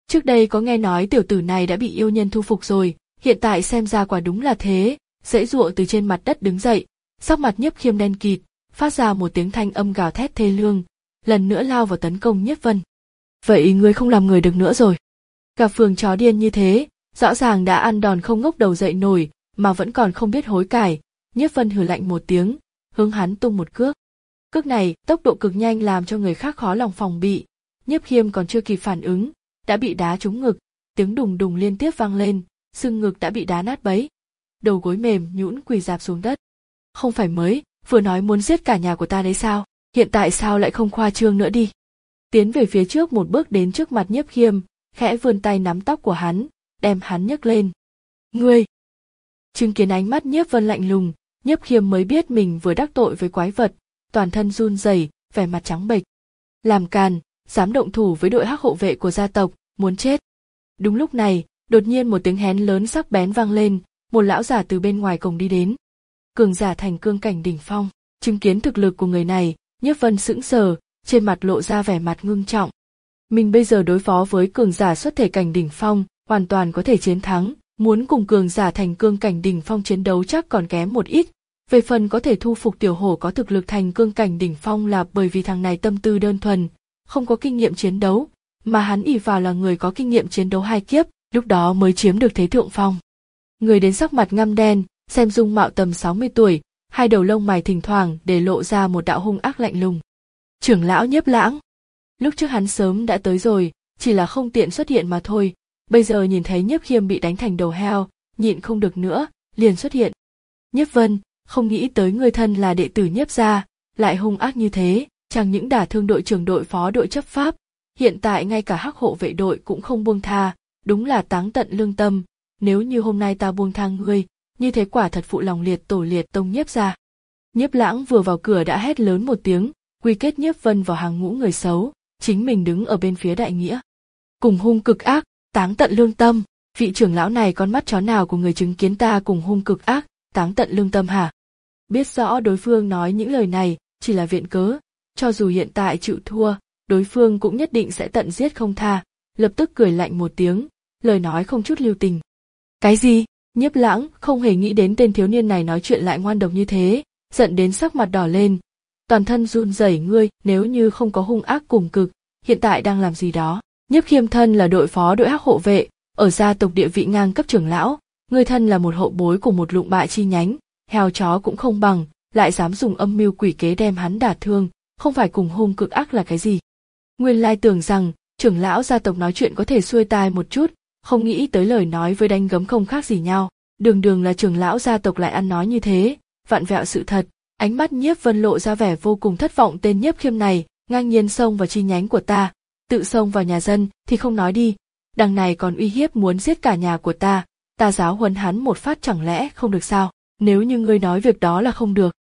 Trước đây có nghe nói tiểu tử này đã bị yêu nhân thu phục rồi, hiện tại xem ra quả đúng là thế, giãy giụa từ trên mặt đất đứng dậy, sắc mặt Nhiếp Khiêm đen kịt, phát ra một tiếng thanh âm gào thét thê lương, lần nữa lao vào tấn công Nhiếp Vân. Vậy ngươi không làm người được nữa rồi. Cả phường chó điên như thế, rõ ràng đã ăn đòn không ngóc đầu dậy nổi, mà vẫn còn không biết hối cải. Nhiếp Vân hừ lạnh một tiếng, hướng hắn tung một cước. Cước này tốc độ cực nhanh làm cho người khác khó lòng phòng bị. Nhiếp Khiêm còn chưa kịp phản ứng, đã bị đá trúng ngực, tiếng đùng đùng liên tiếp vang lên, xương ngực đã bị đá nát bấy. Đầu gối mềm nhũn quỳ rạp xuống đất. Không phải mới, vừa nói muốn giết cả nhà của ta đấy sao, hiện tại sao lại không khoa trương nữa đi. Tiến về phía trước một bước đến trước mặt Nhiếp Khiêm, khẽ vươn tay nắm tóc của hắn, đem hắn nhấc lên. Ngươi! Chứng kiến ánh mắt Nhiếp Vân lạnh lùng, Nhiếp Khiêm mới biết mình vừa đắc tội với quái vật, toàn thân run rẩy, vẻ mặt trắng bệch. Làm càn, dám động thủ với đội hắc hộ vệ của gia tộc, muốn chết. Đúng lúc này, đột nhiên một tiếng hét lớn sắc bén vang lên, một lão giả từ bên ngoài cổng đi đến. Cường giả thành cương cảnh đỉnh phong, chứng kiến thực lực của người này, Nhiếp Vân sững sờ, trên mặt lộ ra vẻ mặt ngưng trọng. Mình bây giờ đối phó với cường giả xuất thể cảnh đỉnh phong, hoàn toàn có thể chiến thắng, muốn cùng cường giả thành cương cảnh đỉnh phong chiến đấu chắc còn kém một ít. Về phần có thể thu phục tiểu hổ có thực lực thành cương cảnh đỉnh phong là bởi vì thằng này tâm tư đơn thuần, không có kinh nghiệm chiến đấu, mà hắn ỷ vào là người có kinh nghiệm chiến đấu hai kiếp, lúc đó mới chiếm được thế thượng phong. Người đến sắc mặt ngăm đen, xem dung mạo tầm sáu mươi tuổi, hai đầu lông mày thỉnh thoảng để lộ ra một đạo hung ác lạnh lùng. Trưởng lão Nhiếp Lãng. Lúc trước hắn sớm đã tới rồi, chỉ là không tiện xuất hiện mà thôi, bây giờ nhìn thấy Nhiếp Khiêm bị đánh thành đầu heo, nhịn không được nữa, liền xuất hiện. Nhiếp Vân, không nghĩ tới người thân là đệ tử Nhiếp gia, lại hung ác như thế, chẳng những đả thương đội trưởng đội phó đội chấp pháp, hiện tại ngay cả hắc hộ vệ đội cũng không buông tha, đúng là táng tận lương tâm, nếu như hôm nay ta buông tha ngươi, như thế quả thật phụ lòng liệt tổ liệt tông Nhiếp gia. Nhiếp Lãng vừa vào cửa đã hét lớn một tiếng, quy kết Nhiếp Vân vào hàng ngũ người xấu, chính mình đứng ở bên phía đại nghĩa. Cùng hung cực ác, táng tận lương tâm, vị trưởng lão này con mắt chó nào của người chứng kiến ta cùng hung cực ác, táng tận lương tâm hả? Biết rõ đối phương nói những lời này chỉ là viện cớ, cho dù hiện tại chịu thua, đối phương cũng nhất định sẽ tận giết không tha, lập tức cười lạnh một tiếng, lời nói không chút lưu tình. Cái gì? Nhiếp Lãng không hề nghĩ đến tên thiếu niên này nói chuyện lại ngoan độc như thế, giận đến sắc mặt đỏ lên, toàn thân run rẩy. Ngươi, nếu như không có hung ác cùng cực, hiện tại đang làm gì đó? Nhiếp Khiêm thân là đội phó đội hắc hộ vệ, ở gia tộc địa vị ngang cấp trưởng lão, ngươi thân là một hậu bối của một lụng bại chi nhánh, heo chó cũng không bằng, lại dám dùng âm mưu quỷ kế đem hắn đả thương, không phải cùng hung cực ác là cái gì? Nguyên lai tưởng rằng trưởng lão gia tộc nói chuyện có thể xuôi tai một chút, không nghĩ tới lời nói với đánh gấm không khác gì nhau, đường đường là trưởng lão gia tộc lại ăn nói như thế, vặn vẹo sự thật. Ánh mắt Nhiếp Vân lộ ra vẻ vô cùng thất vọng. Tên Nhiếp Khiêm này ngang nhiên xông vào chi nhánh của ta, tự xông vào nhà dân thì không nói đi, đằng này còn uy hiếp muốn giết cả nhà của ta, ta giáo huấn hắn một phát chẳng lẽ không được sao? Nếu như ngươi nói việc đó là không được,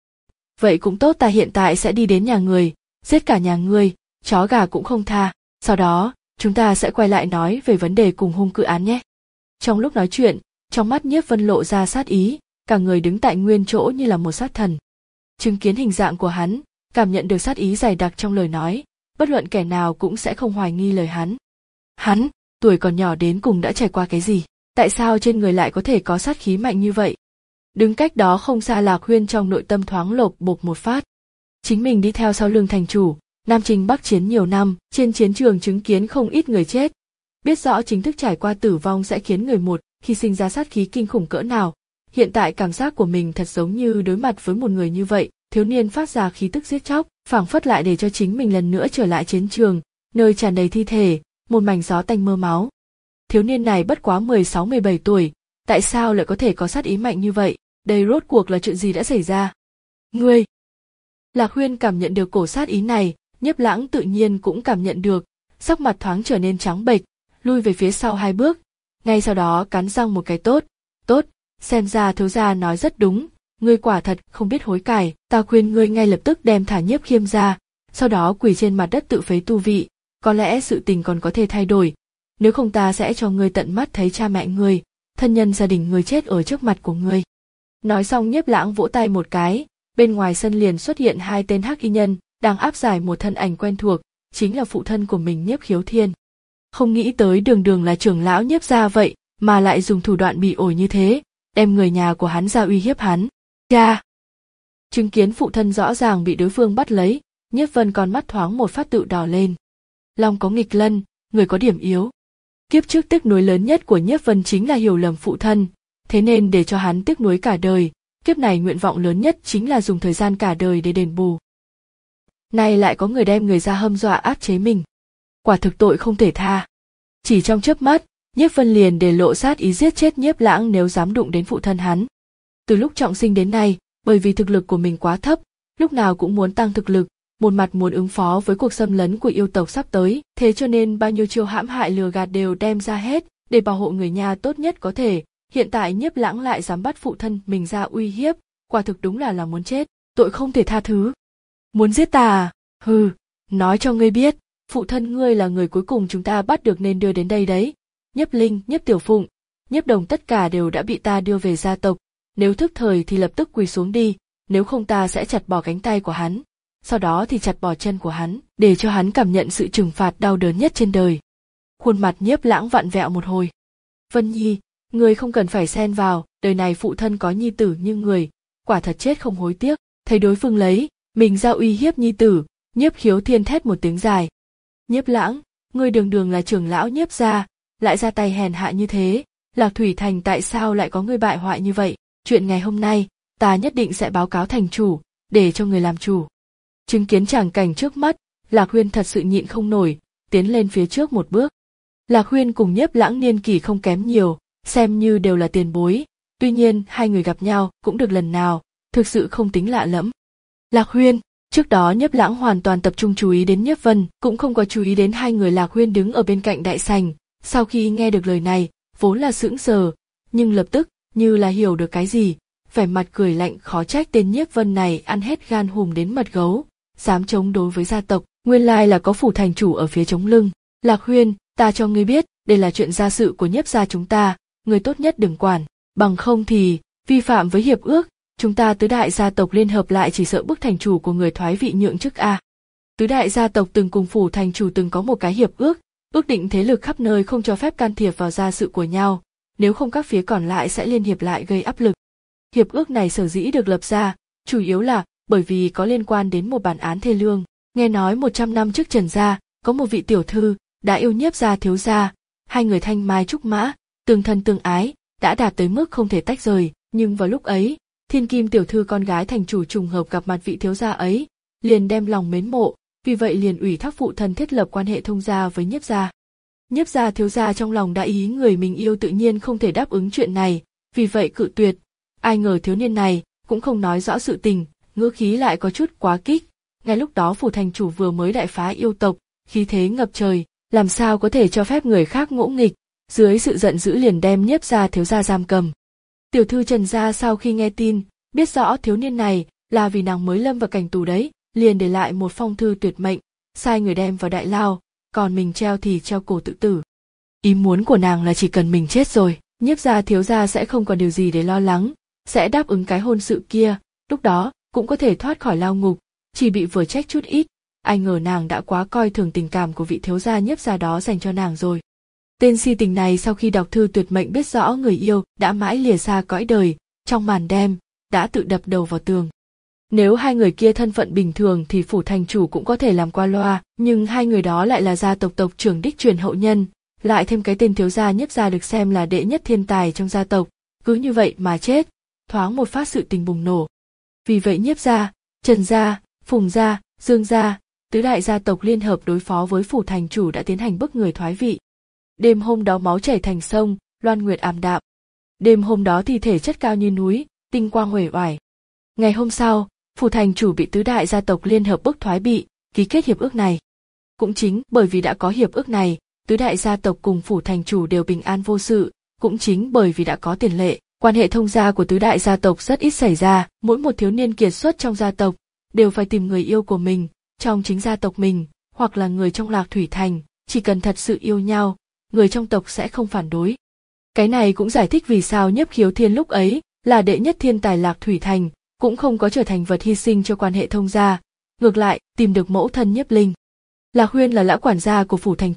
vậy cũng tốt, ta hiện tại sẽ đi đến nhà người, giết cả nhà ngươi, chó gà cũng không tha, sau đó chúng ta sẽ quay lại nói về vấn đề cùng hung cự án nhé. Trong lúc nói chuyện, trong mắt Nhiếp Vân lộ ra sát ý, cả người đứng tại nguyên chỗ như là một sát thần. Chứng kiến hình dạng của hắn, cảm nhận được sát ý dày đặc trong lời nói, bất luận kẻ nào cũng sẽ không hoài nghi lời hắn. Hắn, tuổi còn nhỏ đến cùng đã trải qua cái gì? Tại sao trên người lại có thể có sát khí mạnh như vậy? Đứng cách đó không xa Lạc Huyên trong nội tâm thoáng lột bột một phát. Chính mình đi theo sau lưng thành chủ, Nam Chinh Bắc chiến nhiều năm, trên chiến trường chứng kiến không ít người chết. Biết rõ chính thức trải qua tử vong sẽ khiến người một khi sinh ra sát khí kinh khủng cỡ nào. Hiện tại cảm giác của mình thật giống như đối mặt với một người như vậy, thiếu niên phát ra khí tức giết chóc, phảng phất lại để cho chính mình lần nữa trở lại chiến trường, nơi tràn đầy thi thể, một mảnh gió tanh mưa máu. Thiếu niên này bất quá mười sáu mười bảy tuổi, tại sao lại có thể có sát ý mạnh như vậy? Đây rốt cuộc là chuyện gì đã xảy ra? Ngươi! Lạc Huyên cảm nhận được cổ sát ý này, Nhiếp Lãng tự nhiên cũng cảm nhận được, sắc mặt thoáng trở nên trắng bệch, lui về phía sau hai bước, ngay sau đó cắn răng một cái tốt, tốt, xem ra thiếu gia nói rất đúng, ngươi quả thật không biết hối cải, ta khuyên ngươi ngay lập tức đem thả Nhiếp Khiêm ra, sau đó quỳ trên mặt đất tự phế tu vị, có lẽ sự tình còn có thể thay đổi, nếu không ta sẽ cho ngươi tận mắt thấy cha mẹ ngươi, thân nhân gia đình ngươi chết ở trước mặt của ngươi. Nói xong Nhiếp Lãng vỗ tay một cái, bên ngoài sân liền xuất hiện hai tên hắc y nhân, đang áp giải một thân ảnh quen thuộc, chính là phụ thân của mình Nhiếp Khiếu Thiên. không nghĩ tới đường đường là trưởng lão Nhiếp gia vậy mà lại dùng thủ đoạn bỉ ổi như thế, đem người nhà của hắn ra uy hiếp hắn. Cha! Chứng kiến phụ thân rõ ràng bị đối phương bắt lấy, Nhiếp Vân con mắt thoáng một phát tự đỏ lên. Long có nghịch lân, người có điểm yếu. Kiếp trước tiếc nuối lớn nhất của Nhiếp Vân chính là hiểu lầm phụ thân, thế nên để cho hắn tiếc nuối cả đời, kiếp này nguyện vọng lớn nhất chính là dùng thời gian cả đời để đền bù. Nay lại có người đem người ra hâm dọa áp chế mình. Quả thực tội không thể tha. Chỉ trong chớp mắt, Nhiếp Vân liền để lộ sát ý giết chết Nhiếp Lãng nếu dám đụng đến phụ thân hắn. Từ lúc trọng sinh đến nay, bởi vì thực lực của mình quá thấp, lúc nào cũng muốn tăng thực lực, một mặt muốn ứng phó với cuộc xâm lấn của yêu tộc sắp tới, thế cho nên bao nhiêu chiêu hãm hại lừa gạt đều đem ra hết, để bảo hộ người nhà tốt nhất có thể. Hiện tại Nhiếp Lãng lại dám bắt phụ thân mình ra uy hiếp, quả thực đúng là là muốn chết, tội không thể tha thứ. Muốn giết ta à? Hừ, nói cho ngươi biết, phụ thân ngươi là người cuối cùng chúng ta bắt được nên đưa đến đây đấy. Nhiếp Linh, Nhiếp Tiểu Phụng, Nhiếp Đồng tất cả đều đã bị ta đưa về gia tộc, nếu thức thời thì lập tức quỳ xuống đi, nếu không ta sẽ chặt bỏ cánh tay của hắn, sau đó thì chặt bỏ chân của hắn, để cho hắn cảm nhận sự trừng phạt đau đớn nhất trên đời. Khuôn mặt Nhiếp Lãng vặn vẹo một hồi. Vân Nhi, ngươi không cần phải xen vào, đời này phụ thân có nhi tử như người, quả thật chết không hối tiếc. Thấy đối phương lấy mình ra uy hiếp nhi tử, Nhiếp Khiếu Thiên thét một tiếng dài. Nhiếp Lãng, ngươi đường đường là trưởng lão Nhiếp gia, lại ra tay hèn hạ như thế, Lạc Thủy Thành tại sao lại có người bại hoại như vậy? Chuyện ngày hôm nay, ta nhất định sẽ báo cáo thành chủ, để cho người làm chủ. Chứng kiến tràng cảnh trước mắt, Lạc Huyên thật sự nhịn không nổi, tiến lên phía trước một bước. Lạc Huyên cùng Nhiếp Lãng niên kỷ không kém nhiều, xem như đều là tiền bối, tuy nhiên hai người gặp nhau cũng được lần nào, thực sự không tính lạ lẫm. Lạc Huyên, trước đó Nhiếp Lãng hoàn toàn tập trung chú ý đến Nhiếp Vân, cũng không có chú ý đến hai người. Lạc Huyên đứng ở bên cạnh đại sảnh, sau khi nghe được lời này, vốn là sững sờ, nhưng lập tức như là hiểu được cái gì, vẻ mặt cười lạnh, khó trách tên Nhiếp Vân này ăn hết gan hùm đến mật gấu, dám chống đối với gia tộc, nguyên lai là có phủ thành chủ ở phía chống lưng. Lạc Huyên, ta cho ngươi biết, đây là chuyện gia sự của Nhiếp gia chúng ta, ngươi tốt nhất đừng quản, bằng không thì vi phạm với hiệp ước, chúng ta tứ đại gia tộc liên hợp lại chỉ sợ bức thành chủ của người thoái vị nhượng chức a. Tứ đại gia tộc từng cùng phủ thành chủ từng có một cái hiệp ước, ước định thế lực khắp nơi không cho phép can thiệp vào gia sự của nhau, nếu không các phía còn lại sẽ liên hiệp lại gây áp lực. Hiệp ước này sở dĩ được lập ra, chủ yếu là bởi vì có liên quan đến một bản án thê lương. Nghe nói một trăm năm trước Trần gia, có một vị tiểu thư đã yêu Nhiếp gia thiếu gia, hai người thanh mai trúc mã, tương thân tương ái, đã đạt tới mức không thể tách rời, nhưng vào lúc ấy, Thiên Kim tiểu thư con gái thành chủ trùng hợp gặp mặt vị thiếu gia ấy, liền đem lòng mến mộ, vì vậy liền ủy thác phụ thân thiết lập quan hệ thông gia với Nhiếp gia. Nhiếp gia thiếu gia trong lòng đã ý người mình yêu tự nhiên không thể đáp ứng chuyện này, vì vậy cự tuyệt. Ai ngờ thiếu niên này cũng không nói rõ sự tình, ngữ khí lại có chút quá kích. Ngay lúc đó phủ thành chủ vừa mới đại phá yêu tộc, khí thế ngập trời, làm sao có thể cho phép người khác ngỗ nghịch, dưới sự giận dữ liền đem Nhiếp gia thiếu gia giam cầm. Tiểu thư Trần gia sau khi nghe tin, biết rõ thiếu niên này là vì nàng mới lâm vào cảnh tù đấy, liền để lại một phong thư tuyệt mệnh, sai người đem vào đại lao, còn mình treo thì treo cổ tự tử. Ý muốn của nàng là chỉ cần mình chết rồi, Nhiếp gia thiếu gia sẽ không còn điều gì để lo lắng, sẽ đáp ứng cái hôn sự kia, lúc đó cũng có thể thoát khỏi lao ngục, chỉ bị vừa trách chút ít. Ai ngờ nàng đã quá coi thường tình cảm của vị thiếu gia Nhiếp gia đó dành cho nàng rồi. Tên si tình này sau khi đọc thư tuyệt mệnh biết rõ người yêu đã mãi lìa xa cõi đời, trong màn đêm đã tự đập đầu vào tường. Nếu hai người kia thân phận bình thường thì phủ thành chủ cũng có thể làm qua loa, nhưng hai người đó lại là gia tộc tộc trưởng đích truyền hậu nhân, lại thêm cái tên thiếu gia Nhiếp gia được xem là đệ nhất thiên tài trong gia tộc, cứ như vậy mà chết, thoáng một phát sự tình bùng nổ. Vì vậy Nhiếp gia, Trần gia, Phùng gia, Dương gia, tứ đại gia tộc liên hợp đối phó với phủ thành chủ đã tiến hành bức người thoái vị. Đêm hôm đó máu chảy thành sông, loan nguyệt ảm đạm. Đêm hôm đó thi thể chất cao như núi, tinh quang uể oải. Ngày hôm sau, phủ thành chủ bị tứ đại gia tộc liên hợp bức thoái vị, ký kết hiệp ước này. Cũng chính bởi vì đã có hiệp ước này, tứ đại gia tộc cùng phủ thành chủ đều bình an vô sự, cũng chính bởi vì đã có tiền lệ, quan hệ thông gia của tứ đại gia tộc rất ít xảy ra, mỗi một thiếu niên kiệt xuất trong gia tộc đều phải tìm người yêu của mình, trong chính gia tộc mình, hoặc là người trong Lạc Thủy Thành, chỉ cần thật sự yêu nhau, người trong tộc sẽ không phản đối. Cái này cũng giải thích vì sao Nhiếp Khiếu Thiên lúc ấy là đệ nhất thiên tài Lạc Thủy Thành, cũng không có trở thành vật hy sinh cho quan hệ thông gia, ngược lại tìm được mẫu thân Nhiếp Linh. Lạc Huyên là lão quản gia của phủ thành chủ,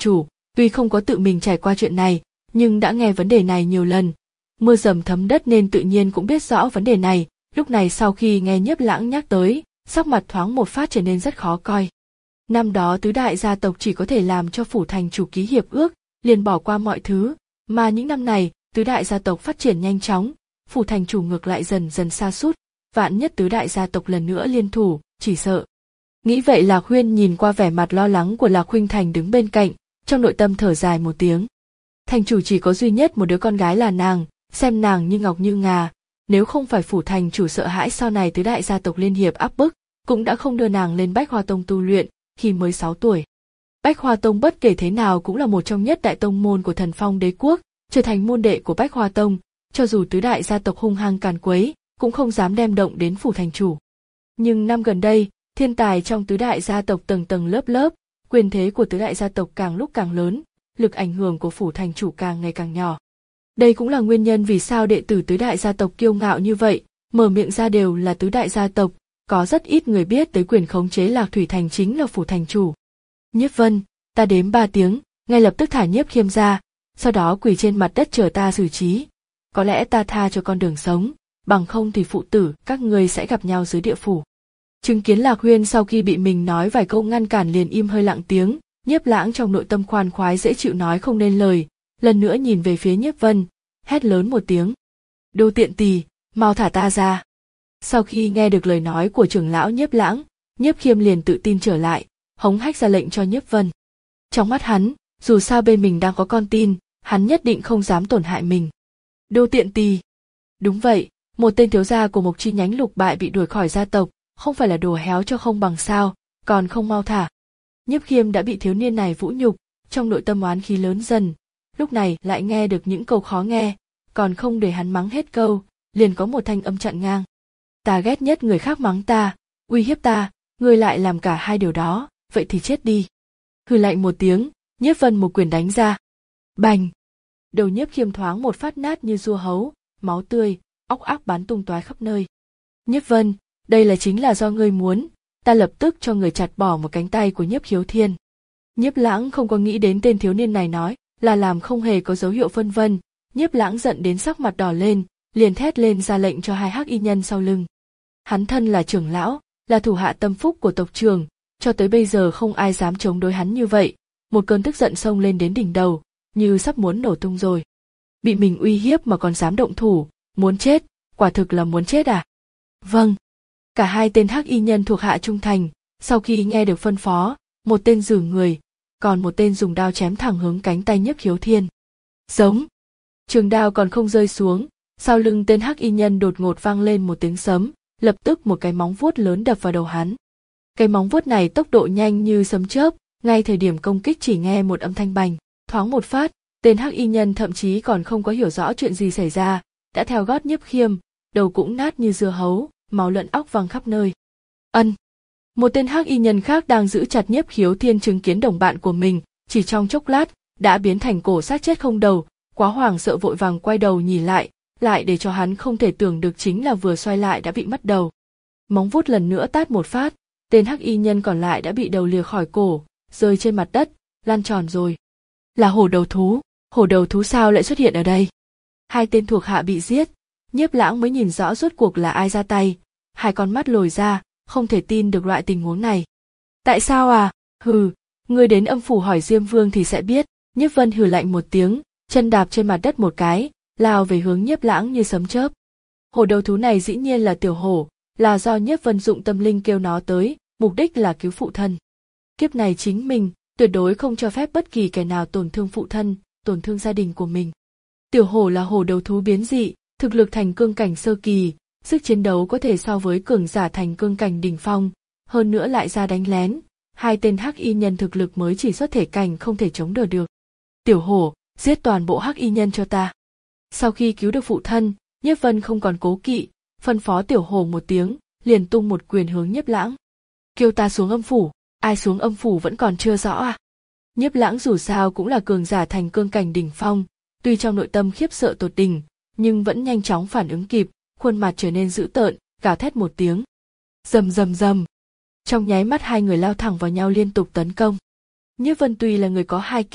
Tuy không có tự mình trải qua chuyện này, nhưng đã nghe vấn đề này nhiều lần. Mưa dầm thấm đất nên tự nhiên cũng biết rõ vấn đề này. Lúc này sau khi nghe Nhiếp Lãng nhắc tới, sắc mặt thoáng một phát trở nên rất khó coi. Năm đó tứ đại gia tộc chỉ có thể làm cho phủ thành chủ ký hiệp ước, liền bỏ qua mọi thứ, mà những năm này, tứ đại gia tộc phát triển nhanh chóng, phủ thành chủ ngược lại dần dần sa sút, vạn nhất tứ đại gia tộc lần nữa liên thủ, chỉ sợ. Nghĩ vậy Lạc Huyên nhìn qua vẻ mặt lo lắng của Lạc Huynh Thành đứng bên cạnh, trong nội tâm thở dài một tiếng. Thành chủ chỉ có duy nhất một đứa con gái là nàng, xem nàng như ngọc như ngà, nếu không phải phủ thành chủ sợ hãi sau này tứ đại gia tộc liên hiệp áp bức, cũng đã không đưa nàng lên Bách Hoa Tông tu luyện khi mới sáu tuổi. Bách Hoa Tông bất kể thế nào cũng là một trong nhất đại tông môn của Thần Phong Đế quốc, trở thành môn đệ của Bách Hoa Tông, cho dù tứ đại gia tộc hung hăng càn quấy, cũng không dám đem động đến phủ thành chủ. Nhưng năm gần đây, thiên tài trong tứ đại gia tộc tầng tầng lớp lớp, quyền thế của tứ đại gia tộc càng lúc càng lớn, lực ảnh hưởng của phủ thành chủ càng ngày càng nhỏ. Đây cũng là nguyên nhân vì sao đệ tử tứ đại gia tộc kiêu ngạo như vậy, mở miệng ra đều là tứ đại gia tộc, có rất ít người biết tới quyền khống chế Lạc Thủy Thành chính là phủ thành chủ. Nhiếp Vân, ta đếm ba tiếng, ngay lập tức thả Nhiếp Khiêm ra, sau đó quỳ trên mặt đất chờ ta xử trí. Có lẽ ta tha cho con đường sống, bằng không thì phụ tử các ngươi sẽ gặp nhau dưới địa phủ. Chứng kiến Lạc Huyên sau khi bị mình nói vài câu ngăn cản liền im hơi lặng tiếng, Nhiếp Lãng trong nội tâm khoan khoái dễ chịu nói không nên lời, lần nữa nhìn về phía Nhiếp Vân, hét lớn một tiếng. Đồ tiện tỳ, mau thả ta ra. Sau khi nghe được lời nói của trưởng lão Nhiếp Lãng, Nhiếp Khiêm liền tự tin trở lại, hống hách ra lệnh cho Nhiếp Vân. Trong mắt hắn, dù sao bên mình đang có con tin, hắn nhất định không dám tổn hại mình. Đô tiện tỳ. Đúng vậy, một tên thiếu gia của một chi nhánh lục bại bị đuổi khỏi gia tộc, không phải là đồ héo cho không bằng sao, còn không mau thả. Nhiếp Khiêm đã bị thiếu niên này vũ nhục, trong nội tâm oán khí lớn dần, lúc này lại nghe được những câu khó nghe, còn không để hắn mắng hết câu, liền có một thanh âm chặn ngang. Ta ghét nhất người khác mắng ta, uy hiếp ta, ngươi lại làm cả hai điều đó, vậy thì chết đi. Hừ lạnh một tiếng, Nhiếp Vân một quyền đánh ra. Bành! Đầu Nhiếp Khiêm thoáng một phát nát như dưa hấu, máu tươi, óc ác bắn tung tóe khắp nơi. Nhiếp Vân, đây là chính là do ngươi muốn, ta lập tức cho người chặt bỏ một cánh tay của Nhiếp Khiếu Thiên. Nhiếp Lãng không có nghĩ đến tên thiếu niên này nói là làm không hề có dấu hiệu phân vân, Nhiếp Lãng giận đến sắc mặt đỏ lên, liền thét lên ra lệnh cho hai hắc y nhân sau lưng. Hắn thân là trưởng lão, là thủ hạ tâm phúc của tộc trưởng, cho tới bây giờ không ai dám chống đối hắn như vậy, một cơn tức giận xông lên đến đỉnh đầu, như sắp muốn nổ tung rồi. Bị mình uy hiếp mà còn dám động thủ, muốn chết, quả thực là muốn chết à? Vâng. Cả hai tên hắc y nhân thuộc hạ trung thành, sau khi nghe được phân phó, một tên giử người, còn một tên dùng đao chém thẳng hướng cánh tay Nhiếp Khiếu Thiên. Giống. Trường đao còn không rơi xuống, sau lưng tên hắc y nhân đột ngột vang lên một tiếng sấm, lập tức một cái móng vuốt lớn đập vào đầu hắn. Cái móng vuốt này tốc độ nhanh như sấm chớp, ngay thời điểm công kích chỉ nghe một âm thanh bành, thoáng một phát, tên hắc y nhân thậm chí còn không có hiểu rõ chuyện gì xảy ra, đã theo gót Nhiếp Khiêm, đầu cũng nát như dưa hấu, máu lẫn óc văng khắp nơi. Ân. Một tên hắc y nhân khác đang giữ chặt Nhiếp Khiếu Thiên chứng kiến đồng bạn của mình, chỉ trong chốc lát đã biến thành cổ xác chết không đầu, quá hoảng sợ vội vàng quay đầu nhìn lại, lại để cho hắn không thể tưởng được chính là vừa xoay lại đã bị mất đầu. Móng vuốt lần nữa tát một phát, tên hắc y nhân còn lại đã bị đầu lìa khỏi cổ, rơi trên mặt đất, lăn tròn rồi. Là hổ đầu thú, hổ đầu thú sao lại xuất hiện ở đây? Hai tên thuộc hạ bị giết, Nhiếp Lãng mới nhìn rõ rốt cuộc là ai ra tay, hai con mắt lồi ra, không thể tin được loại tình huống này. Tại sao à? Hừ, ngươi đến âm phủ hỏi Diêm Vương thì sẽ biết. Nhiếp Vân hừ lạnh một tiếng, chân đạp trên mặt đất một cái, lao về hướng Nhiếp Lãng như sấm chớp. Hổ đầu thú này dĩ nhiên là tiểu hổ, là do Nhiếp Vân dụng tâm linh kêu nó tới, mục đích là cứu phụ thân. Kiếp này chính mình, tuyệt đối không cho phép bất kỳ kẻ nào tổn thương phụ thân, tổn thương gia đình của mình. Tiểu hổ là hổ đầu thú biến dị, thực lực thành cương cảnh sơ kỳ, sức chiến đấu có thể so với cường giả thành cương cảnh đỉnh phong, hơn nữa lại ra đánh lén, hai tên hắc y nhân thực lực mới chỉ xuất thể cảnh không thể chống đỡ được. Tiểu hổ, giết toàn bộ hắc y nhân cho ta. Sau khi cứu được phụ thân, Nhiếp Vân không còn cố kỵ, phân phó tiểu hổ một tiếng, liền tung một quyền hướng Nhiếp Lãng. Kêu ta xuống âm phủ, ai xuống âm phủ vẫn còn chưa rõ à? Nhiếp Lãng dù sao cũng là cường giả thành cương cảnh đỉnh phong, tuy trong nội tâm khiếp sợ tột đỉnh, nhưng vẫn nhanh chóng phản ứng kịp, khuôn mặt trở nên dữ tợn, gào thét một tiếng. Rầm rầm rầm. Trong nháy mắt hai người lao thẳng vào nhau liên tục tấn công. Nhiếp Vân tuy là người có hai kiếp,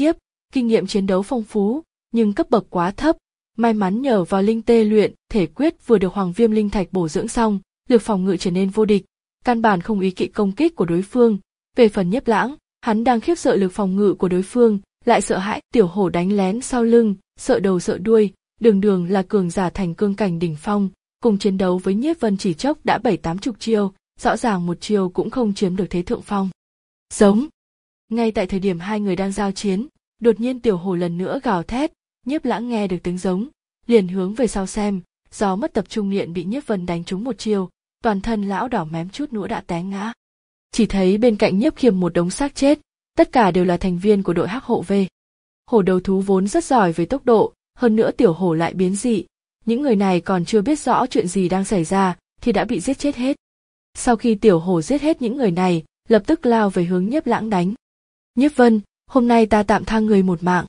kinh nghiệm chiến đấu phong phú, nhưng cấp bậc quá thấp. May mắn nhờ vào linh tê luyện thể quyết vừa được Hoàng Viêm linh thạch bổ dưỡng xong, lực phòng ngự trở nên vô địch, căn bản không ý kỵ công kích của đối phương. Về phần Nhiếp Lãng, hắn đang khiếp sợ lực phòng ngự của đối phương, lại sợ hãi tiểu hổ đánh lén sau lưng, sợ đầu sợ đuôi, đường đường là cường giả thành cương cảnh đỉnh phong, cùng chiến đấu với Nhiếp Vân chỉ chốc đã bảy tám chục chiêu, rõ ràng một chiêu cũng không chiếm được thế thượng phong. Giống. Ngay tại thời điểm hai người đang giao chiến, đột nhiên tiểu hổ lần nữa gào thét, Nhiếp Lãng nghe được tiếng giống, liền hướng về sau xem, do mất tập trung niệm bị Nhiếp Vân đánh trúng một chiêu, toàn thân lão đỏ mém chút nữa đã té ngã. Chỉ thấy bên cạnh Nhiếp Khiêm một đống xác chết, tất cả đều là thành viên của đội hắc hộ về. Hổ đầu thú vốn rất giỏi về tốc độ, hơn nữa tiểu hổ lại biến dị, những người này còn chưa biết rõ chuyện gì đang xảy ra thì đã bị giết chết hết. Sau khi tiểu hổ giết hết những người này, lập tức lao về hướng Nhiếp Lãng đánh. Nhiếp Vân, hôm nay ta tạm tha người một mạng.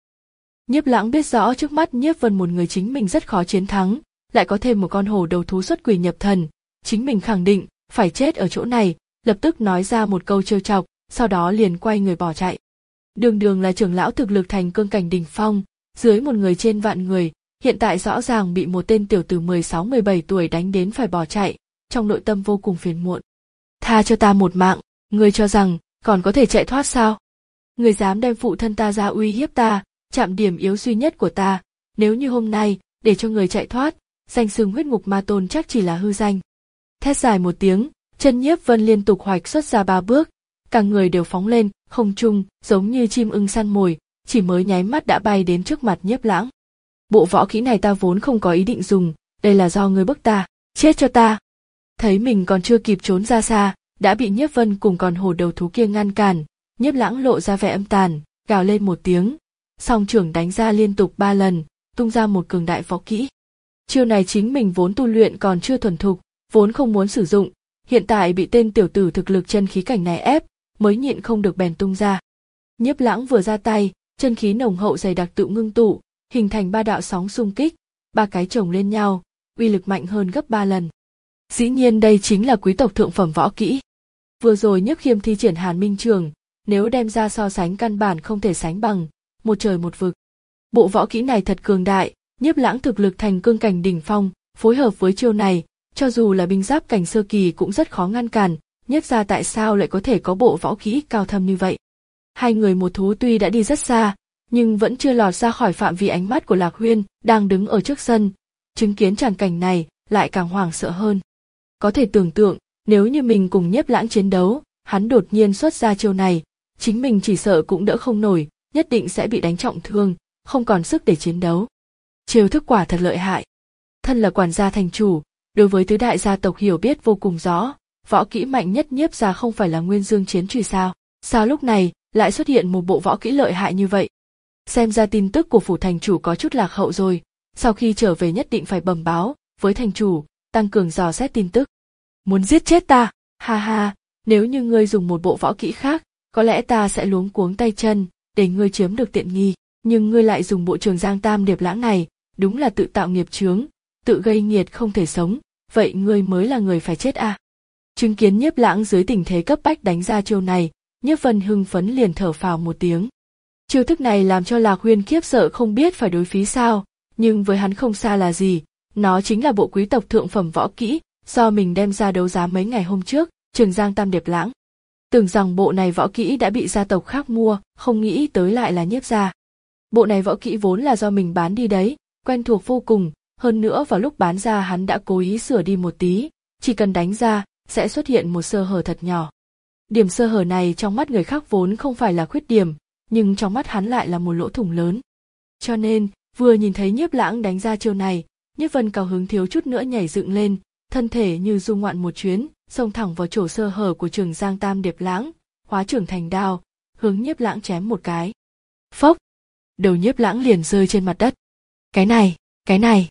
Nhiếp Lãng biết rõ trước mắt Nhiếp Vân một người chính mình rất khó chiến thắng, lại có thêm một con hổ đầu thú xuất quỷ nhập thần, chính mình khẳng định phải chết ở chỗ này, lập tức nói ra một câu trêu chọc, sau đó liền quay người bỏ chạy. Đường đường là trưởng lão thực lực thành cương cảnh đỉnh phong, dưới một người trên vạn người, hiện tại rõ ràng bị một tên tiểu tử mười sáu mười bảy tuổi đánh đến phải bỏ chạy, trong nội tâm vô cùng phiền muộn. Tha cho ta một mạng, ngươi cho rằng còn có thể chạy thoát sao? Ngươi dám đem phụ thân ta ra uy hiếp ta, chạm điểm yếu duy nhất của ta, nếu như hôm nay để cho người chạy thoát, danh xưng huyết ngục ma tôn chắc chỉ là hư danh. Thét dài một tiếng, chân Nhiếp Vân liên tục hoạch xuất ra ba bước, cả người đều phóng lên không trung, giống như chim ưng săn mồi, chỉ mới nháy mắt đã bay đến trước mặt Nhiếp Lãng. Bộ võ kỹ này ta vốn không có ý định dùng, đây là do ngươi bức ta, chết cho ta. Thấy mình còn chưa kịp trốn ra xa, đã bị Nhiếp Vân cùng con hổ đầu thú kia ngăn cản, Nhiếp Lãng lộ ra vẻ âm tàn, gào lên một tiếng, song trưởng đánh ra liên tục ba lần, tung ra một cường đại võ kỹ. Chiêu này chính mình vốn tu luyện còn chưa thuần thục, vốn không muốn sử dụng, hiện tại bị tên tiểu tử thực lực chân khí cảnh này ép, mới nhịn không được bèn tung ra. Nhiếp Lãng vừa ra tay, chân khí nồng hậu dày đặc tự ngưng tụ, hình thành ba đạo sóng xung kích, ba cái chồng lên nhau, uy lực mạnh hơn gấp ba lần. Dĩ nhiên đây chính là quý tộc thượng phẩm võ kỹ. Vừa rồi Nhiếp Khiêm thi triển Hàn Minh Trường, nếu đem ra so sánh căn bản không thể sánh bằng, một trời một vực. Bộ võ kỹ này thật cường đại, Nhiếp Lãng thực lực thành cương cảnh đỉnh phong, phối hợp với chiêu này, cho dù là binh giáp cảnh sơ kỳ cũng rất khó ngăn cản, nhất ra tại sao lại có thể có bộ võ kỹ cao thâm như vậy. Hai người một thú tuy đã đi rất xa, nhưng vẫn chưa lọt ra khỏi phạm vi ánh mắt của Lạc Huyên, đang đứng ở trước sân, chứng kiến tràng cảnh này, lại càng hoảng sợ hơn. Có thể tưởng tượng, nếu như mình cùng Nhiếp Lãng chiến đấu, hắn đột nhiên xuất ra chiêu này, chính mình chỉ sợ cũng đỡ không nổi, nhất định sẽ bị đánh trọng thương, không còn sức để chiến đấu. Chiêu thức quả thật lợi hại. Thân là quản gia thành chủ, đối với tứ đại gia tộc hiểu biết vô cùng rõ, võ kỹ mạnh nhất Nhiếp gia không phải là Nguyên Dương Chiến Chùy sao? Sao lúc này lại xuất hiện một bộ võ kỹ lợi hại như vậy? Xem ra tin tức của phủ thành chủ có chút lạc hậu rồi, sau khi trở về nhất định phải bẩm báo với thành chủ, tăng cường dò xét tin tức. Muốn giết chết ta? Ha ha, nếu như ngươi dùng một bộ võ kỹ khác, có lẽ ta sẽ luống cuống tay chân, để ngươi chiếm được tiện nghi, nhưng ngươi lại dùng bộ Trường Giang Tam Điệp Lãng này, đúng là tự tạo nghiệp chướng, tự gây nghiệt không thể sống, vậy ngươi mới là người phải chết à? Chứng kiến Nhiếp Lãng dưới tình thế cấp bách đánh ra chiêu này, Nhiếp Vân hưng phấn liền thở phào một tiếng. Chiêu thức này làm cho Lạc Huyên khiếp sợ không biết phải đối phí sao, nhưng với hắn không xa là gì, nó chính là bộ quý tộc thượng phẩm võ kỹ do mình đem ra đấu giá mấy ngày hôm trước, Trường Giang Tam Điệp Lãng. Tưởng rằng bộ này võ kỹ đã bị gia tộc khác mua, không nghĩ tới lại là Nhiếp gia. Bộ này võ kỹ vốn là do mình bán đi đấy, quen thuộc vô cùng, hơn nữa vào lúc bán ra hắn đã cố ý sửa đi một tí, chỉ cần đánh ra, sẽ xuất hiện một sơ hở thật nhỏ. Điểm sơ hở này trong mắt người khác vốn không phải là khuyết điểm, nhưng trong mắt hắn lại là một lỗ thủng lớn. Cho nên, vừa nhìn thấy Nhiếp Lãng đánh ra chiêu này, Nhiếp Vân cao hứng thiếu chút nữa nhảy dựng lên, thân thể như du ngoạn một chuyến, xông thẳng vào chỗ sơ hở của Trường Giang Tam Điệp Lãng, hóa trưởng thành đao, hướng Nhiếp Lãng chém một cái. Phốc! Đầu Nhiếp Lãng liền rơi trên mặt đất. Cái này, cái này!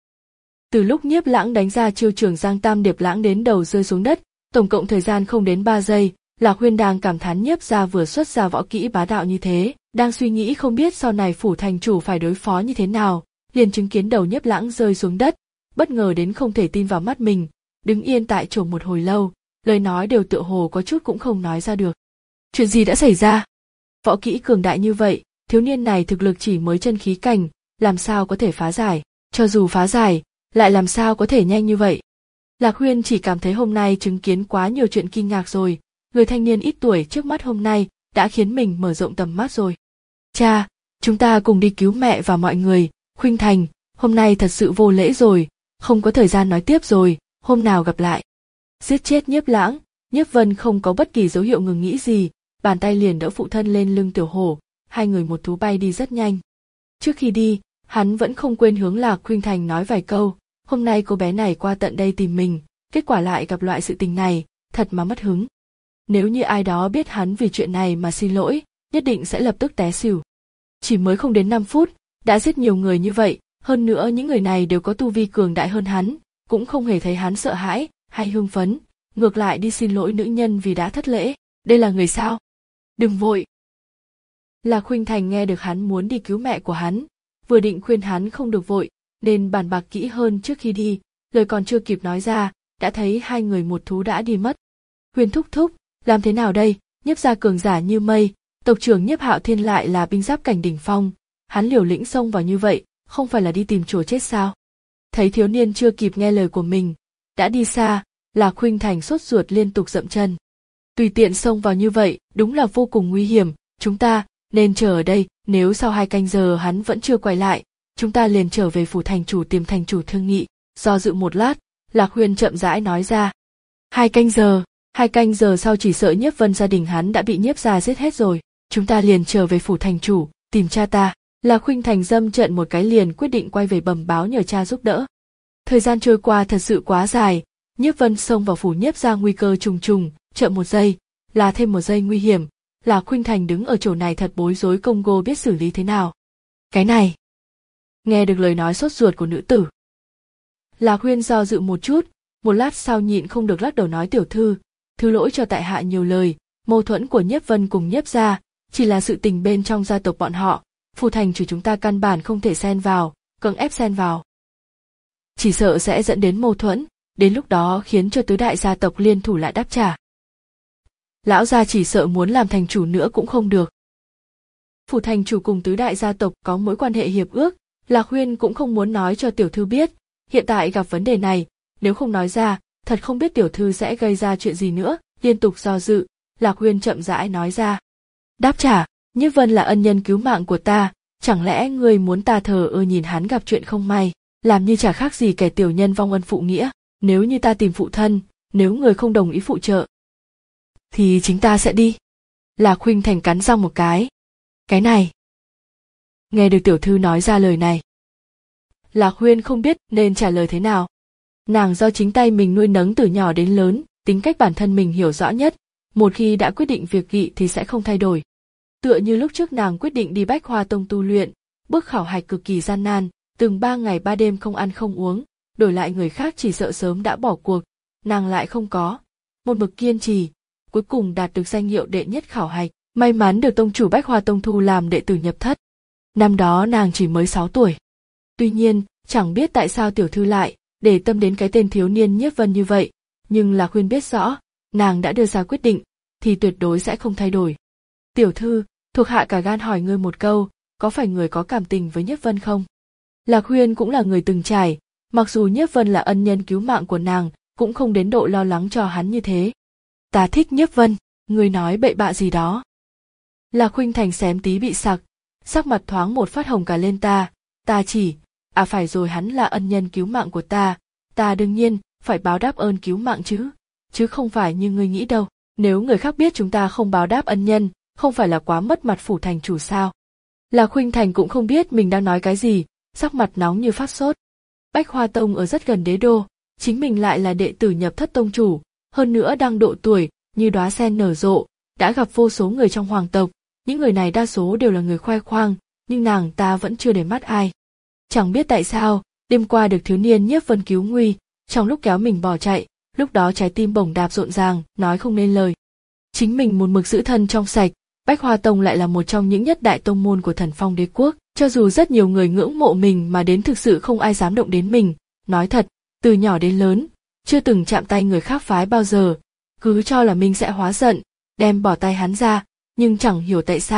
Từ lúc Nhiếp Lãng đánh ra chiêu Trường Giang Tam Điệp Lãng đến đầu rơi xuống đất, tổng cộng thời gian không đến ba giây, Lạc Huyên đang cảm thán Nhiếp gia vừa xuất ra võ kỹ bá đạo như thế, đang suy nghĩ không biết sau này phủ thành chủ phải đối phó như thế nào, liền chứng kiến đầu Nhiếp Lãng rơi xuống đất, bất ngờ đến không thể tin vào mắt mình, đứng yên tại chỗ một hồi lâu, lời nói đều tựa hồ có chút cũng không nói ra được. Chuyện gì đã xảy ra? Võ kỹ cường đại như vậy, thiếu niên này thực lực chỉ mới chân khí cảnh, làm sao có thể phá giải, cho dù phá giải, lại làm sao có thể nhanh như vậy. Lạc Huyên chỉ cảm thấy hôm nay chứng kiến quá nhiều chuyện kinh ngạc rồi, người thanh niên ít tuổi trước mắt hôm nay đã khiến mình mở rộng tầm mắt rồi. Cha, chúng ta cùng đi cứu mẹ và mọi người, Khuynh Thành, hôm nay thật sự vô lễ rồi, không có thời gian nói tiếp rồi, hôm nào gặp lại. Giết chết Nhiếp Lãng, Nhiếp Vân không có bất kỳ dấu hiệu ngừng nghĩ gì, bàn tay liền đỡ phụ thân lên lưng Tiểu Hổ, hai người một thú bay đi rất nhanh. Trước khi đi, hắn vẫn không quên hướng Lạc Khuynh Thành nói vài câu, hôm nay cô bé này qua tận đây tìm mình, kết quả lại gặp loại sự tình này, thật mà mất hứng. Nếu như ai đó biết hắn vì chuyện này mà xin lỗi, nhất định sẽ lập tức té xỉu. Chỉ mới không đến năm phút, đã giết nhiều người như vậy, hơn nữa những người này đều có tu vi cường đại hơn hắn, cũng không hề thấy hắn sợ hãi hay hưng phấn, ngược lại đi xin lỗi nữ nhân vì đã thất lễ, đây là người sao? Đừng vội. Lạc Khuynh Thành nghe được hắn muốn đi cứu mẹ của hắn, vừa định khuyên hắn không được vội, nên bàn bạc kỹ hơn trước khi đi, lời còn chưa kịp nói ra, đã thấy hai người một thú đã đi mất. Huyền thúc thúc, làm thế nào đây? Nhiếp gia cường giả như mây, tộc trưởng Nhiếp Hạo Thiên lại là binh giáp cảnh đỉnh phong, hắn liều lĩnh xông vào như vậy, không phải là đi tìm chùa chết sao? Thấy thiếu niên chưa kịp nghe lời của mình, đã đi xa, Lạc Khuynh Thành sốt ruột liên tục dậm chân. Tùy tiện xông vào như vậy, đúng là vô cùng nguy hiểm, chúng ta nên chờ ở đây, nếu sau hai canh giờ hắn vẫn chưa quay lại, chúng ta liền trở về phủ thành chủ tìm thành chủ thương nghị. Do dự một lát, Lạc Huyên chậm rãi nói ra. Hai canh giờ, hai canh giờ sau chỉ sợ Nhiếp Vân gia đình hắn đã bị Nhiếp gia giết hết rồi, chúng ta liền trở về phủ thành chủ, tìm cha ta. Lạc Khuynh Thành dâm trận một cái liền quyết định quay về bẩm báo nhờ cha giúp đỡ. Thời gian trôi qua thật sự quá dài, Nhiếp Vân xông vào phủ Nhiếp gia nguy cơ trùng trùng, chậm một giây, là thêm một giây nguy hiểm. Lạc Khuynh Thành đứng ở chỗ này thật bối rối, Congo biết xử lý thế nào. Cái này. Nghe được lời nói sốt ruột của nữ tử, Lạc Huyên do dự một chút, một lát sau nhịn không được lắc đầu nói tiểu thư, thứ lỗi cho tại hạ nhiều lời, mâu thuẫn của Nhiếp Vân cùng Nhiếp gia, chỉ là sự tình bên trong gia tộc bọn họ, phủ thành chủ chúng ta căn bản không thể xen vào, cưỡng ép xen vào. Chỉ sợ sẽ dẫn đến mâu thuẫn, đến lúc đó khiến cho tứ đại gia tộc liên thủ lại đáp trả. Lão gia chỉ sợ muốn làm thành chủ nữa cũng không được. Phủ thành chủ cùng tứ đại gia tộc có mối quan hệ hiệp ước, Lạc Huyên cũng không muốn nói cho tiểu thư biết, hiện tại gặp vấn đề này, nếu không nói ra, thật không biết tiểu thư sẽ gây ra chuyện gì nữa, liên tục do dự, Lạc Huyên chậm rãi nói ra. Đáp trả, Nhiếp Vân là ân nhân cứu mạng của ta, chẳng lẽ ngươi muốn ta thờ ơ nhìn hắn gặp chuyện không may, làm như chả khác gì kẻ tiểu nhân vong ân phụ nghĩa, nếu như ta tìm phụ thân, nếu người không đồng ý phụ trợ, thì chính ta sẽ đi. Lạc Khuynh Thành cắn răng một cái. Cái này. Nghe được tiểu thư nói ra lời này, Lạc Huyên không biết nên trả lời thế nào. Nàng do chính tay mình nuôi nấng từ nhỏ đến lớn, tính cách bản thân mình hiểu rõ nhất, một khi đã quyết định việc nghị thì sẽ không thay đổi. Tựa như lúc trước nàng quyết định đi Bách Hoa Tông tu luyện, bước khảo hạch cực kỳ gian nan, từng ba ngày ba đêm không ăn không uống, đổi lại người khác chỉ sợ sớm đã bỏ cuộc, nàng lại không có, một mực kiên trì, cuối cùng đạt được danh hiệu đệ nhất khảo hạch, may mắn được tông chủ Bách Hoa Tông thu làm đệ tử nhập thất. Năm đó nàng chỉ mới sáu tuổi. Tuy nhiên, chẳng biết tại sao tiểu thư lại để tâm đến cái tên thiếu niên Nhiếp Vân như vậy, nhưng Lạc Huyên biết rõ, nàng đã đưa ra quyết định, thì tuyệt đối sẽ không thay đổi. Tiểu thư, thuộc hạ cả gan hỏi ngươi một câu, có phải người có cảm tình với Nhiếp Vân không? Lạc Huyên cũng là người từng trải, mặc dù Nhiếp Vân là ân nhân cứu mạng của nàng, cũng không đến độ lo lắng cho hắn như thế. Ta thích Nhiếp Vân, ngươi nói bậy bạ gì đó. Lạc Khuynh Thành xém tí bị sặc, sắc mặt thoáng một phát hồng cả lên ta, ta chỉ, à phải rồi hắn là ân nhân cứu mạng của ta, ta đương nhiên phải báo đáp ơn cứu mạng chứ, chứ không phải như ngươi nghĩ đâu, nếu người khác biết chúng ta không báo đáp ân nhân, không phải là quá mất mặt phủ thành chủ sao. Lạc Khuynh Thành cũng không biết mình đang nói cái gì, sắc mặt nóng như phát sốt. Bách Hoa Tông ở rất gần đế đô, chính mình lại là đệ tử nhập thất tông chủ, hơn nữa đang độ tuổi, như đóa sen nở rộ, đã gặp vô số người trong hoàng tộc, những người này đa số đều là người khoe khoang, nhưng nàng ta vẫn chưa để mắt ai. Chẳng biết tại sao, đêm qua được thiếu niên Nhiếp Vân cứu nguy, trong lúc kéo mình bỏ chạy, lúc đó trái tim bổng đạp rộn ràng, nói không nên lời. Chính mình một mực giữ thân trong sạch, Bách Hoa Tông lại là một trong những nhất đại tông môn của Thần Phong Đế quốc, cho dù rất nhiều người ngưỡng mộ mình mà đến thực sự không ai dám động đến mình, nói thật, từ nhỏ đến lớn, chưa từng chạm tay người khác phái bao giờ, cứ cho là mình sẽ hóa giận, đem bỏ tay hắn ra, nhưng chẳng hiểu tại sao,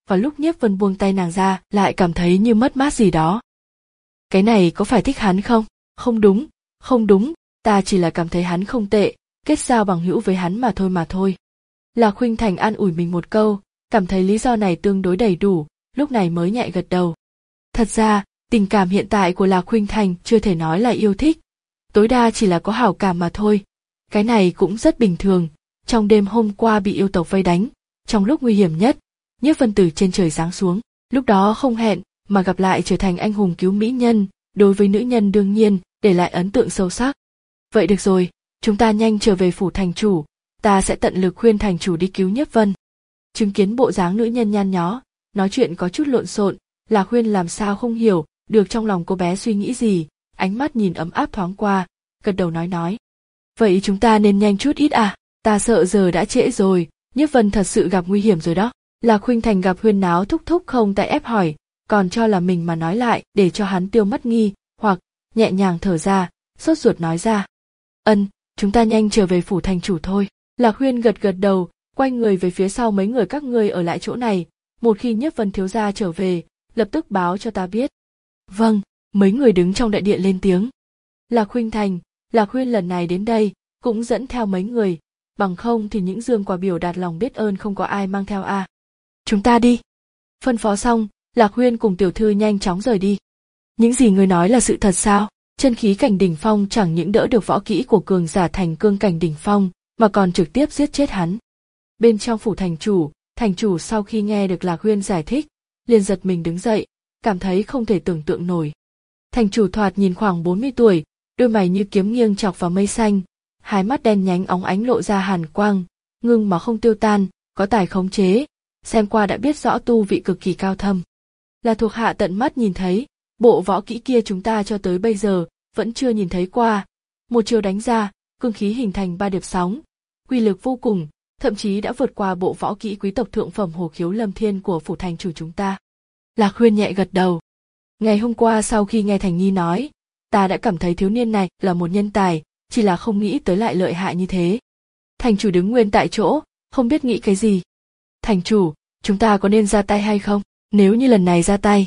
và lúc Nhiếp Vân buông tay nàng ra lại cảm thấy như mất mát gì đó. Cái này có phải thích hắn không? Không đúng, không đúng, ta chỉ là cảm thấy hắn không tệ, kết giao bằng hữu với hắn mà thôi mà thôi. Lạc Khuynh Thành an ủi mình một câu, cảm thấy lý do này tương đối đầy đủ, lúc này mới nhẹ gật đầu. Thật ra, tình cảm hiện tại của Lạc Khuynh Thành chưa thể nói là yêu thích, tối đa chỉ là có hảo cảm mà thôi. Cái này cũng rất bình thường, trong đêm hôm qua bị yêu tộc vây đánh, trong lúc nguy hiểm nhất, Nhiếp Vân từ trên trời giáng xuống, lúc đó không hẹn mà gặp lại trở thành anh hùng cứu mỹ nhân, đối với nữ nhân đương nhiên để lại ấn tượng sâu sắc. Vậy được rồi, chúng ta nhanh trở về phủ thành chủ, ta sẽ tận lực khuyên thành chủ đi cứu Nhiếp Vân. Chứng kiến bộ dáng nữ nhân nhăn nhó, nói chuyện có chút lộn xộn, Lạc Huyên làm sao không hiểu được trong lòng cô bé suy nghĩ gì, ánh mắt nhìn ấm áp thoáng qua, gật đầu nói nói. Vậy chúng ta nên nhanh chút ít à, ta sợ giờ đã trễ rồi, Nhiếp Vân thật sự gặp nguy hiểm rồi đó. Lạc Khuynh Thành gặp huyên náo thúc thúc không tại ép hỏi, còn cho là mình mà nói lại để cho hắn tiêu mất nghi, hoặc nhẹ nhàng thở ra, sốt ruột nói ra. Ân, chúng ta nhanh trở về phủ thành chủ thôi. Lạc Huyên gật gật đầu, quay người về phía sau mấy người các ngươi ở lại chỗ này, một khi Nhiếp Vân thiếu gia trở về, lập tức báo cho ta biết. Vâng, mấy người đứng trong đại điện lên tiếng. Lạc Khuynh Thành, Lạc Huyên lần này đến đây, cũng dẫn theo mấy người, bằng không thì những dương quà biểu đạt lòng biết ơn không có ai mang theo a. À. Chúng ta đi. Phân phó xong, Lạc Huyên cùng tiểu thư nhanh chóng rời đi. Những gì người nói là sự thật sao? Chân khí cảnh đỉnh phong chẳng những đỡ được võ kỹ của cường giả thành cương cảnh đỉnh phong, mà còn trực tiếp giết chết hắn. Bên trong phủ thành chủ, thành chủ sau khi nghe được Lạc Huyên giải thích, liền giật mình đứng dậy, cảm thấy không thể tưởng tượng nổi. Thành chủ thoạt nhìn khoảng bốn mươi tuổi, đôi mày như kiếm nghiêng chọc vào mây xanh, hai mắt đen nhánh óng ánh lộ ra hàn quang, ngưng mà không tiêu tan, có tài khống chế, xem qua đã biết rõ tu vị cực kỳ cao thâm. Là thuộc hạ tận mắt nhìn thấy, bộ võ kỹ kia chúng ta cho tới bây giờ vẫn chưa nhìn thấy qua, một chiều đánh ra, cương khí hình thành ba điệp sóng, uy lực vô cùng, thậm chí đã vượt qua bộ võ kỹ quý tộc thượng phẩm Hồ Khiếu Lâm Thiên của phủ thành chủ chúng ta. Lạc Huyên nhẹ gật đầu. Ngày hôm qua sau khi nghe Thành Nhi nói, ta đã cảm thấy thiếu niên này là một nhân tài, chỉ là không nghĩ tới lại lợi hại như thế. Thành chủ đứng nguyên tại chỗ, không biết nghĩ cái gì. Thành chủ, chúng ta có nên ra tay hay không? Nếu như lần này ra tay,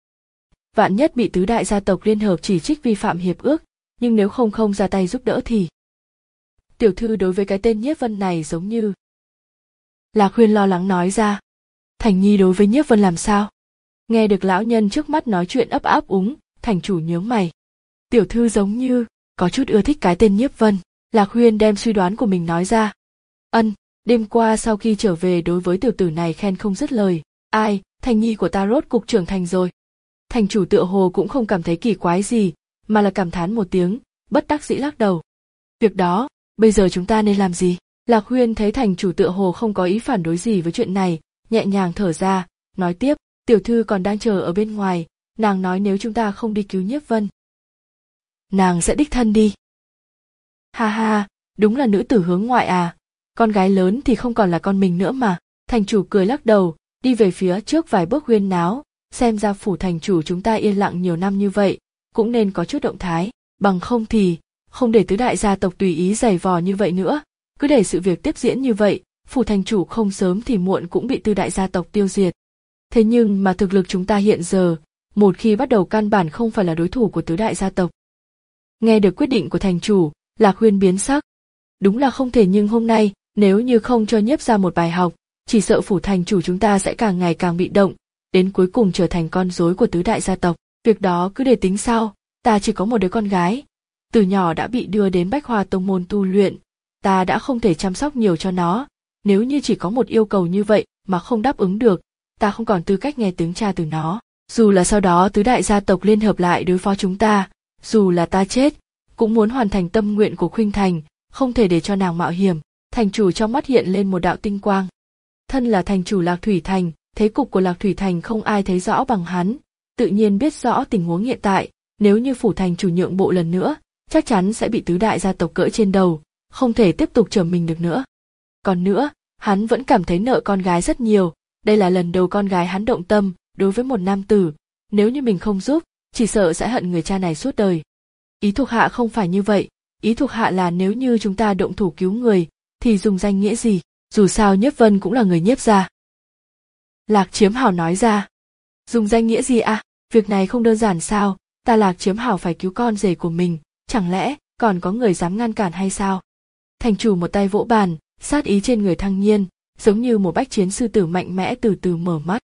vạn nhất bị tứ đại gia tộc liên hợp chỉ trích vi phạm hiệp ước, nhưng nếu không không ra tay giúp đỡ thì... Tiểu thư đối với cái tên Nhiếp Vân này giống như... Lạc Huyên lo lắng nói ra. Thành Nhi đối với Nhiếp Vân làm sao? Nghe được lão nhân trước mắt nói chuyện ấp áp úng, thành chủ nhướng mày. Tiểu thư giống như có chút ưa thích cái tên Nhiếp Vân. Lạc Huyên đem suy đoán của mình nói ra. Ân, đêm qua sau khi trở về đối với tiểu tử này khen không dứt lời. Ai, Thành Nhi của ta rốt cục trưởng thành rồi. Thành chủ tựa hồ cũng không cảm thấy kỳ quái gì, mà là cảm thán một tiếng, bất đắc dĩ lắc đầu. Việc đó, bây giờ chúng ta nên làm gì? Lạc Huyên thấy thành chủ tựa hồ không có ý phản đối gì với chuyện này, nhẹ nhàng thở ra, nói tiếp, tiểu thư còn đang chờ ở bên ngoài, nàng nói nếu chúng ta không đi cứu Nhiếp Vân, nàng sẽ đích thân đi. Ha ha, đúng là nữ tử hướng ngoại à, con gái lớn thì không còn là con mình nữa mà. Thành chủ cười lắc đầu, đi về phía trước vài bước huyên náo, xem ra phủ thành chủ chúng ta yên lặng nhiều năm như vậy, cũng nên có chút động thái, bằng không thì, không để tứ đại gia tộc tùy ý giày vò như vậy nữa, cứ để sự việc tiếp diễn như vậy, phủ thành chủ không sớm thì muộn cũng bị tứ đại gia tộc tiêu diệt. Thế nhưng mà thực lực chúng ta hiện giờ, một khi bắt đầu căn bản không phải là đối thủ của tứ đại gia tộc. Nghe được quyết định của thành chủ, Lạc Huyên biến sắc. Đúng là không thể, nhưng hôm nay, nếu như không cho Nhiếp ra một bài học, chỉ sợ phủ thành chủ chúng ta sẽ càng ngày càng bị động, đến cuối cùng trở thành con rối của tứ đại gia tộc. Việc đó cứ để tính sau, ta chỉ có một đứa con gái, từ nhỏ đã bị đưa đến Bách Hoa Tông môn tu luyện, ta đã không thể chăm sóc nhiều cho nó, nếu như chỉ có một yêu cầu như vậy mà không đáp ứng được, ta không còn tư cách nghe tiếng cha từ nó. Dù là sau đó tứ đại gia tộc liên hợp lại đối phó chúng ta, dù là ta chết, cũng muốn hoàn thành tâm nguyện của Khuynh Thành, không thể để cho nàng mạo hiểm. Thành chủ trong mắt hiện lên một đạo tinh quang. Thân là thành chủ Lạc Thủy Thành, thế cục của Lạc Thủy Thành không ai thấy rõ bằng hắn, tự nhiên biết rõ tình huống hiện tại, nếu như phủ thành chủ nhượng bộ lần nữa, chắc chắn sẽ bị tứ đại gia tộc cỡ trên đầu, không thể tiếp tục trở mình được nữa. Còn nữa, hắn vẫn cảm thấy nợ con gái rất nhiều, đây là lần đầu con gái hắn động tâm đối với một nam tử, nếu như mình không giúp, chỉ sợ sẽ hận người cha này suốt đời. Ý thuộc hạ không phải như vậy, ý thuộc hạ là nếu như chúng ta động thủ cứu người, thì dùng danh nghĩa gì, dù sao Nhiếp Vân cũng là người Nhiếp gia. Lạc Chiếm Hảo nói ra. Dùng danh nghĩa gì à? Việc này không đơn giản sao? Ta Lạc Chiếm Hảo phải cứu con rể của mình, chẳng lẽ còn có người dám ngăn cản hay sao? Thành chủ một tay vỗ bàn, sát ý trên người Thăng Nhiên, giống như một bách chiến sư tử mạnh mẽ từ từ mở mắt.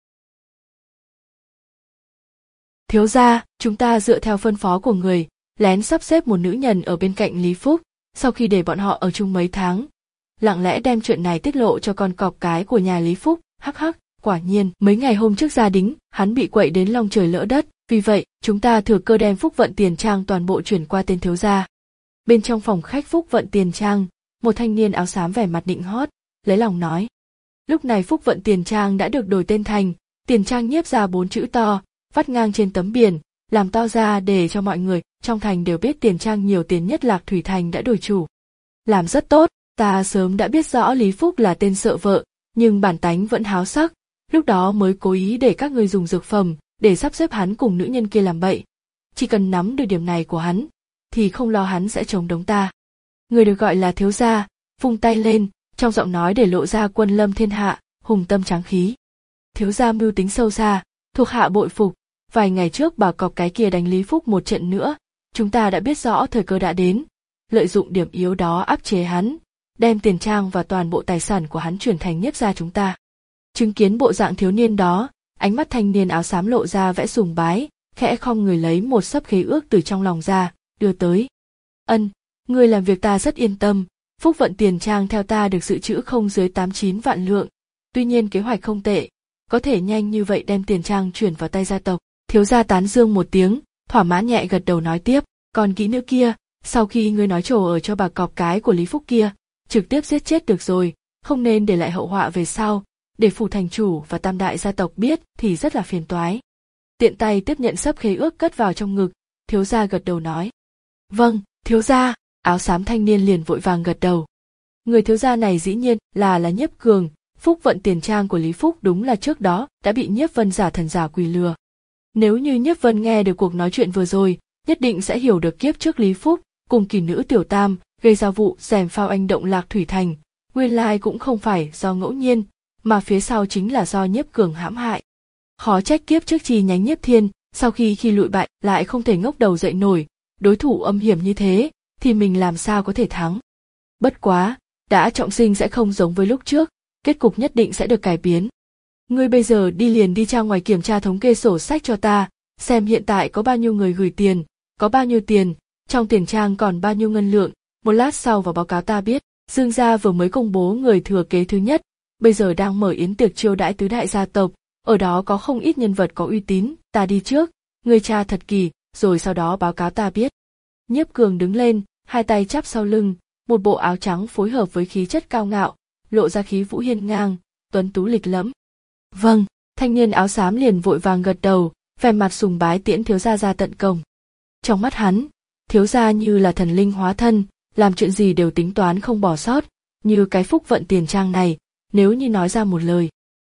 Thiếu gia, chúng ta dựa theo phân phó của người, lén sắp xếp một nữ nhân ở bên cạnh Lý Phúc, sau khi để bọn họ ở chung mấy tháng, lặng lẽ đem chuyện này tiết lộ cho con cọp cái của nhà Lý Phúc, hắc hắc, quả nhiên, mấy ngày hôm trước gia đính, hắn bị quậy đến long trời lỡ đất, vì vậy, chúng ta thừa cơ đem Phúc Vận Tiền Trang toàn bộ chuyển qua tên thiếu gia. Bên trong phòng khách Phúc Vận Tiền Trang, một thanh niên áo xám vẻ mặt nịnh hót, lấy lòng nói. Lúc này Phúc Vận Tiền Trang đã được đổi tên thành Tiền Trang Nhiếp Gia bốn chữ to, vắt ngang trên tấm biển, làm to ra để cho mọi người trong thành đều biết Tiền Trang nhiều tiền nhất Lạc Thủy Thành đã đổi chủ. Làm rất tốt, ta sớm đã biết rõ Lý Phúc là tên sợ vợ, nhưng bản tánh vẫn háo sắc, lúc đó mới cố ý để các người dùng dược phẩm để sắp xếp hắn cùng nữ nhân kia làm bậy. Chỉ cần nắm được điểm này của hắn, thì không lo hắn sẽ chống đống ta. Người được gọi là thiếu gia, vung tay lên, trong giọng nói để lộ ra quân lâm thiên hạ, hùng tâm tráng khí. Thiếu gia mưu tính sâu xa, thuộc hạ bội phục, vài ngày trước bà cọp cái kia đánh Lý Phúc một trận nữa, chúng ta đã biết rõ thời cơ đã đến, lợi dụng điểm yếu đó áp chế hắn, đem Tiền Trang và toàn bộ tài sản của hắn chuyển thành Nhiếp gia chúng ta. Chứng kiến bộ dạng thiếu niên đó, ánh mắt thanh niên áo xám lộ ra vẻ sùng bái, khẽ khom người lấy một xấp khế ước từ trong lòng ra, đưa tới. Ân, ngươi làm việc ta rất yên tâm, Phúc Vận Tiền Trang theo ta được dự trữ không dưới tám chín vạn lượng, tuy nhiên kế hoạch không tệ, có thể nhanh như vậy đem Tiền Trang chuyển vào tay gia tộc. Thiếu gia tán dương một tiếng, thỏa mãn nhẹ gật đầu nói tiếp, còn kỹ nữ kia, sau khi ngươi nói trổ ở cho bà cọp cái của Lý Phúc kia, trực tiếp giết chết được rồi, không nên để lại hậu họa về sau, để phủ thành chủ và tam đại gia tộc biết thì rất là phiền toái. Tiện tay tiếp nhận xấp khế ước cất vào trong ngực, thiếu gia gật đầu nói. Vâng, thiếu gia, áo xám thanh niên liền vội vàng gật đầu. Người thiếu gia này dĩ nhiên là là Nhiếp Cường, Phúc Vận Tiền Trang của Lý Phúc đúng là trước đó đã bị Nhiếp Vân giả thần giả quỷ lừa. Nếu như Nhiếp Vân nghe được cuộc nói chuyện vừa rồi, nhất định sẽ hiểu được kiếp trước Lý Phúc cùng kỳ nữ Tiểu Tam gây ra vụ rèm phao anh động Lạc Thủy Thành, nguyên lai cũng không phải do ngẫu nhiên, mà phía sau chính là do Nhiếp Cường hãm hại. Khó trách kiếp trước chi nhánh Nhiếp Thiên, sau khi khi lụi bại lại không thể ngóc đầu dậy nổi, đối thủ âm hiểm như thế, thì mình làm sao có thể thắng. Bất quá, đã trọng sinh sẽ không giống với lúc trước, kết cục nhất định sẽ được cải biến. Ngươi bây giờ đi liền đi ra ngoài kiểm tra thống kê sổ sách cho ta, xem hiện tại có bao nhiêu người gửi tiền, có bao nhiêu tiền, trong tiền trang còn bao nhiêu ngân lượng, một lát sau vào báo cáo ta biết. Dương gia vừa mới công bố người thừa kế thứ nhất, bây giờ đang mở yến tiệc chiêu đãi tứ đại gia tộc, ở đó có không ít nhân vật có uy tín, ta đi trước, ngươi tra thật kỳ, rồi sau đó báo cáo ta biết. Nhiếp Cường đứng lên, hai tay chắp sau lưng, một bộ áo trắng phối hợp với khí chất cao ngạo, lộ ra khí vũ hiên ngang, tuấn tú lịch lẫm. Vâng, thanh niên áo xám liền vội vàng gật đầu, vẻ mặt sùng bái tiễn thiếu gia ra tận cổng. Trong mắt hắn, thiếu gia như là thần linh hóa thân, làm chuyện gì đều tính toán không bỏ sót, như cái Phúc Vận Tiền Trang này, nếu như nói ra một lời.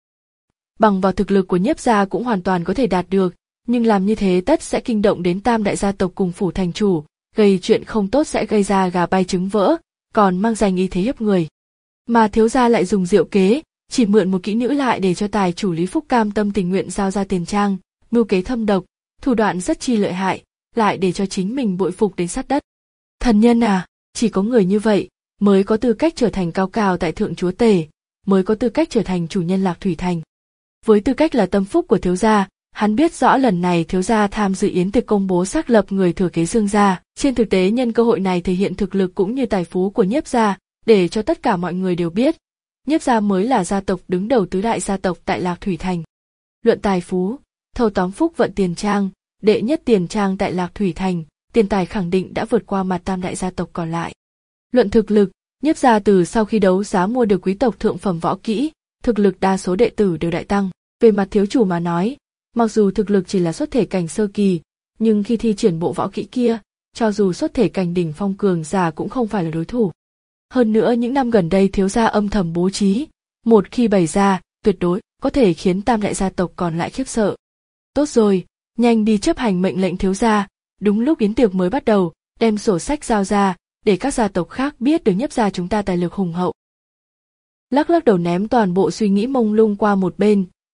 Bằng vào thực lực của Nhiếp gia cũng hoàn toàn có thể đạt được, nhưng làm như thế tất sẽ kinh động đến tam đại gia tộc cùng phủ thành chủ, gây chuyện không tốt sẽ gây ra gà bay trứng vỡ, còn mang danh y thế hiếp người. Mà thiếu gia lại dùng diệu kế, chỉ mượn một kỹ nữ lại để cho tài chủ Lý Phúc cam tâm tình nguyện giao ra Tiền Trang, mưu kế thâm độc, thủ đoạn rất chi lợi hại, lại để cho chính mình bội phục đến sát đất. Thần nhân à, chỉ có người như vậy mới có tư cách trở thành cao cao tại thượng chúa tể, mới có tư cách trở thành chủ nhân Lạc Thủy Thành. Với tư cách là tâm phúc của thiếu gia, hắn biết rõ lần này thiếu gia tham dự yến tiệc công bố xác lập người thừa kế Dương gia, trên thực tế nhân cơ hội này thể hiện thực lực cũng như tài phú của Nhiếp gia, để cho tất cả mọi người đều biết, Nhiếp gia mới là gia tộc đứng đầu tứ đại gia tộc tại Lạc Thủy Thành. Luận tài phú, thâu tóm Phúc Vận Tiền Trang, đệ nhất tiền trang tại Lạc Thủy Thành, tiền tài khẳng định đã vượt qua mặt tam đại gia tộc còn lại. Luận thực lực, Nhiếp gia từ sau khi đấu giá mua được quý tộc thượng phẩm võ kỹ, thực lực đa số đệ tử đều đại tăng. Về mặt thiếu chủ mà nói, mặc dù thực lực chỉ là xuất thể cảnh sơ kỳ, nhưng khi thi triển bộ võ kỹ kia, cho dù xuất thể cảnh đỉnh phong cường giả cũng không phải là đối thủ. Hơn nữa những năm gần đây thiếu gia âm thầm bố trí, một khi bày ra, tuyệt đối có thể khiến tam đại gia tộc còn lại khiếp sợ. Tốt rồi, nhanh đi chấp hành mệnh lệnh thiếu gia, đúng lúc yến tiệc mới bắt đầu, đem sổ sách giao ra, để các gia tộc khác biết được Nhiếp gia chúng ta tài lực hùng hậu. Lắc lắc đầu ném toàn bộ suy nghĩ mông lung qua một bên,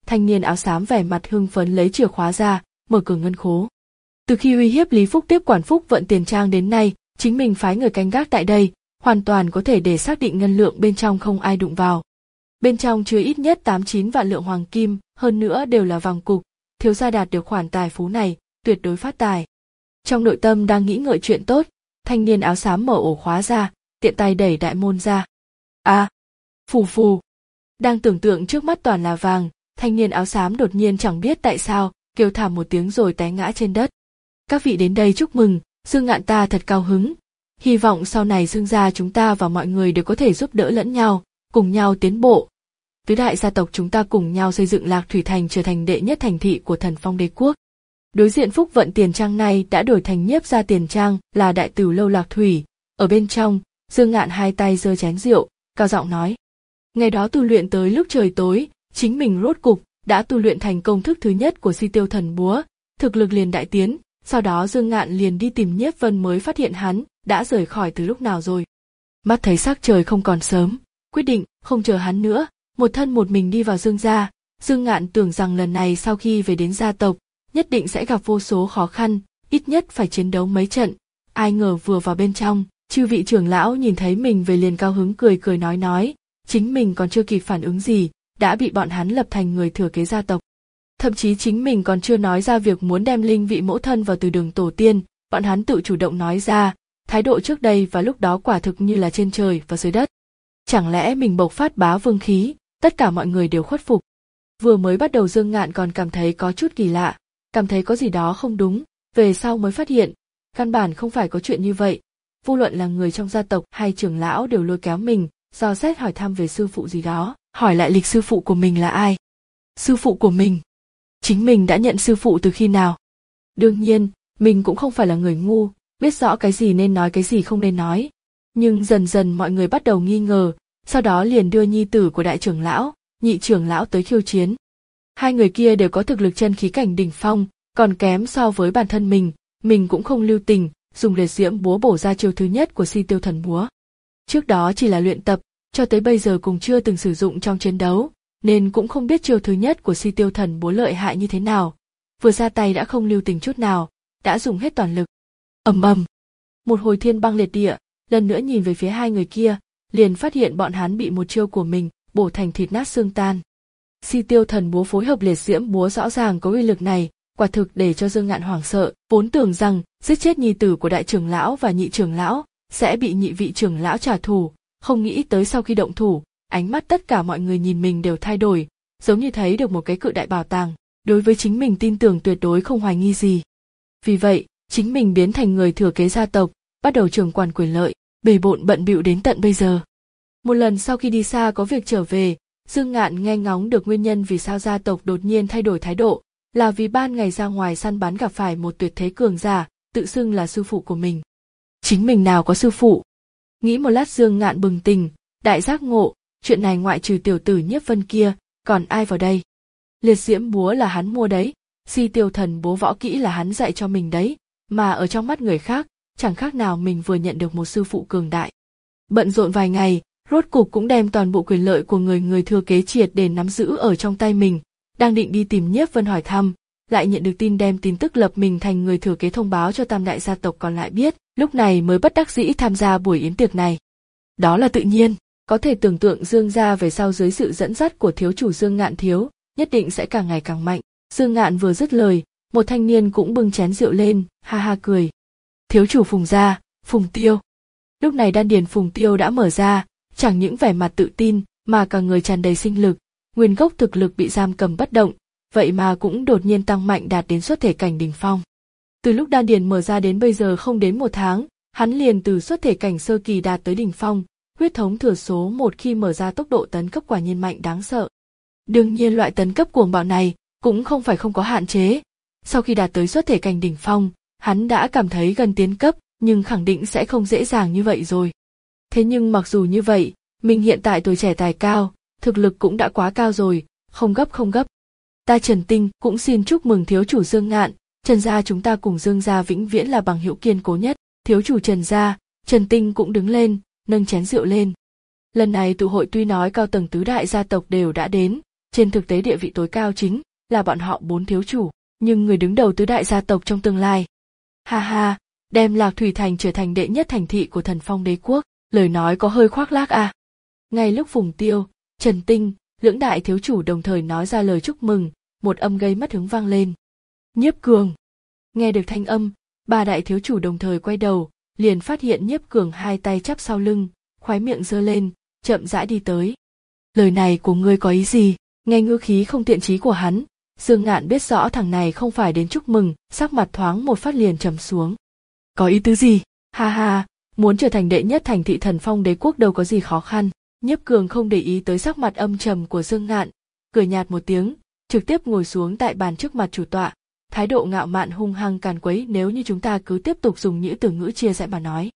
thanh niên áo xám vẻ mặt hưng phấn lấy chìa khóa ra, mở cửa ngân khố. Từ khi uy hiếp Lý Phúc tiếp quản Phúc Vận Tiền Trang đến nay, chính mình phái người canh gác tại đây, hoàn toàn có thể để xác định ngân lượng bên trong không ai đụng vào. Bên trong chứa ít nhất tám chín vạn lượng hoàng kim, hơn nữa đều là vàng cục, thiếu gia đạt được khoản tài phú này, tuyệt đối phát tài. Trong nội tâm đang nghĩ ngợi chuyện tốt, thanh niên áo xám mở ổ khóa ra, tiện tay đẩy đại môn ra. À, phù phù. Đang tưởng tượng trước mắt toàn là vàng, thanh niên áo xám đột nhiên chẳng biết tại sao, kêu thảm một tiếng rồi té ngã trên đất. Các vị đến đây chúc mừng, Dương Ngạn ta thật cao hứng. Hy vọng sau này Dương gia chúng ta và mọi người đều có thể giúp đỡ lẫn nhau, cùng nhau tiến bộ. Tứ đại gia tộc chúng ta cùng nhau xây dựng Lạc Thủy Thành trở thành đệ nhất thành thị của Thần Phong Đế quốc. Đối diện Phúc Vận Tiền Trang này đã đổi thành Nhiếp gia Tiền Trang, là đại tửu lâu Lạc Thủy. Ở bên trong, Dương Ngạn hai tay giơ chén rượu, cao giọng nói: ngày đó tu luyện tới lúc trời tối, chính mình rốt cục đã tu luyện thành công thức thứ nhất của Si Tiêu Thần Búa, thực lực liền đại tiến. Sau đó Dương Ngạn liền đi tìm Nhiếp Vân mới phát hiện hắn đã rời khỏi từ lúc nào rồi. Mắt thấy sắc trời không còn sớm, quyết định không chờ hắn nữa, một thân một mình đi vào Dương gia. Dương Ngạn tưởng rằng lần này sau khi về đến gia tộc, nhất định sẽ gặp vô số khó khăn, ít nhất phải chiến đấu mấy trận. Ai ngờ vừa vào bên trong, chư vị trưởng lão nhìn thấy mình về liền cao hứng cười cười nói nói, chính mình còn chưa kịp phản ứng gì, đã bị bọn hắn lập thành người thừa kế gia tộc. Thậm chí chính mình còn chưa nói ra việc muốn đem linh vị mẫu thân vào từ đường tổ tiên, bọn hắn tự chủ động nói ra, thái độ trước đây và lúc đó quả thực như là trên trời và dưới đất. Chẳng lẽ mình bộc phát bá vương khí, tất cả mọi người đều khuất phục. Vừa mới bắt đầu Dương Ngạn còn cảm thấy có chút kỳ lạ, cảm thấy có gì đó không đúng, về sau mới phát hiện, căn bản không phải có chuyện như vậy. Vô luận là người trong gia tộc hay trưởng lão đều lôi kéo mình, dò xét hỏi thăm về sư phụ gì đó, hỏi lại lịch sư phụ của mình là ai. Sư phụ của mình? Chính mình đã nhận sư phụ từ khi nào? Đương nhiên, mình cũng không phải là người ngu, biết rõ cái gì nên nói cái gì không nên nói. Nhưng dần dần mọi người bắt đầu nghi ngờ, sau đó liền đưa nhi tử của đại trưởng lão, nhị trưởng lão tới khiêu chiến. Hai người kia đều có thực lực chân khí cảnh đỉnh phong, còn kém so với bản thân mình, mình cũng không lưu tình, dùng liệt diễm búa bổ ra chiêu thứ nhất của Si Tiêu Thần Búa. Trước đó chỉ là luyện tập, cho tới bây giờ cũng chưa từng sử dụng trong chiến đấu, nên cũng không biết chiêu thứ nhất của Si Tiêu Thần Búa lợi hại như thế nào. Vừa ra tay đã không lưu tình chút nào, đã dùng hết toàn lực. Ầm ầm, một hồi thiên băng liệt địa, lần nữa nhìn về phía hai người kia, liền phát hiện bọn hắn bị một chiêu của mình bổ thành thịt nát xương tan. Si Tiêu Thần Búa phối hợp liệt diễm búa rõ ràng có uy lực này, quả thực để cho Dương Ngạn hoảng sợ, vốn tưởng rằng giết chết nhi tử của đại trưởng lão và nhị trưởng lão sẽ bị nhị vị trưởng lão trả thù, không nghĩ tới sau khi động thủ, ánh mắt tất cả mọi người nhìn mình đều thay đổi, giống như thấy được một cái cự đại bảo tàng, đối với chính mình tin tưởng tuyệt đối không hoài nghi gì. Vì vậy, chính mình biến thành người thừa kế gia tộc, bắt đầu trưởng quản quyền lợi, bề bộn bận bịu đến tận bây giờ. Một lần sau khi đi xa có việc trở về, Dương Ngạn nghe ngóng được nguyên nhân vì sao gia tộc đột nhiên thay đổi thái độ, là vì ban ngày ra ngoài săn bắn gặp phải một tuyệt thế cường giả, tự xưng là sư phụ của mình. Chính mình nào có sư phụ? Nghĩ một lát Dương Ngạn bừng tỉnh, đại giác ngộ, chuyện này ngoại trừ tiểu tử Nhiếp Vân kia, còn ai vào đây? Liệt diễm búa là hắn mua đấy, Si Tiêu Thần Búa võ kỹ là hắn dạy cho mình đấy, mà ở trong mắt người khác, chẳng khác nào mình vừa nhận được một sư phụ cường đại. Bận rộn vài ngày, rốt cục cũng đem toàn bộ quyền lợi của người người thừa kế triệt để nắm giữ ở trong tay mình, đang định đi tìm Nhiếp Vân hỏi thăm, lại nhận được tin đem tin tức lập mình thành người thừa kế thông báo cho tam đại gia tộc còn lại biết, lúc này mới bất đắc dĩ tham gia buổi yến tiệc này. Đó là tự nhiên, có thể tưởng tượng Dương gia về sau dưới sự dẫn dắt của thiếu chủ Dương Ngạn thiếu, nhất định sẽ càng ngày càng mạnh. Dương Ngạn vừa dứt lời, một thanh niên cũng bưng chén rượu lên, ha ha cười. Thiếu chủ Phùng gia, Phùng Tiêu. Lúc này đan điền Phùng Tiêu đã mở ra, chẳng những vẻ mặt tự tin, mà cả người tràn đầy sinh lực, nguyên gốc thực lực bị giam cầm bất động, vậy mà cũng đột nhiên tăng mạnh đạt đến xuất thể cảnh đỉnh phong. Từ lúc đan điền mở ra đến bây giờ không đến một tháng, hắn liền từ xuất thể cảnh sơ kỳ đạt tới đỉnh phong, huyết thống thừa số một khi mở ra tốc độ tấn cấp quả nhiên mạnh đáng sợ. Đương nhiên loại tấn cấp cuồng bạo này cũng không phải không có hạn chế. Sau khi đạt tới xuất thể cảnh đỉnh phong, hắn đã cảm thấy gần tiến cấp, nhưng khẳng định sẽ không dễ dàng như vậy rồi. Thế nhưng mặc dù như vậy, mình hiện tại tuổi trẻ tài cao, thực lực cũng đã quá cao rồi, không gấp không gấp. Ta Trần Tinh cũng xin chúc mừng thiếu chủ Dương Ngạn, Trần gia chúng ta cùng Dương gia vĩnh viễn là bằng hữu kiên cố nhất. Thiếu chủ Trần gia, Trần Tinh cũng đứng lên, nâng chén rượu lên. Lần này tụ hội tuy nói cao tầng tứ đại gia tộc đều đã đến, Trên thực tế địa vị tối cao chính là bọn họ bốn thiếu chủ, nhưng người đứng đầu tứ đại gia tộc trong tương lai. Ha ha, đem Lạc Thủy Thành trở thành đệ nhất thành thị của Thần Phong Đế quốc, lời nói có hơi khoác lác à. Ngay lúc Phùng Tiêu, Trần Tinh, lưỡng đại thiếu chủ đồng thời nói ra lời chúc mừng, một âm gây mất hứng vang lên. Nhiếp Cường. Nghe được thanh âm, ba đại thiếu chủ đồng thời quay đầu, liền phát hiện Nhiếp Cường hai tay chắp sau lưng, khóe miệng giơ lên, chậm rãi đi tới. Lời này của ngươi có ý gì? Nghe ngữ khí không thiện chí của hắn, Dương Ngạn biết rõ thằng này không phải đến chúc mừng, sắc mặt thoáng một phát liền trầm xuống. Có ý tứ gì? Ha ha, muốn trở thành đệ nhất thành thị Thần Phong Đế quốc đâu có gì khó khăn. Nhiếp Cường không để ý tới sắc mặt âm trầm của Dương Ngạn, cười nhạt một tiếng, trực tiếp ngồi xuống tại bàn trước mặt chủ tọa, thái độ ngạo mạn hung hăng càn quấy. Nếu như chúng ta cứ tiếp tục dùng những từ ngữ chia rẽ mà nói,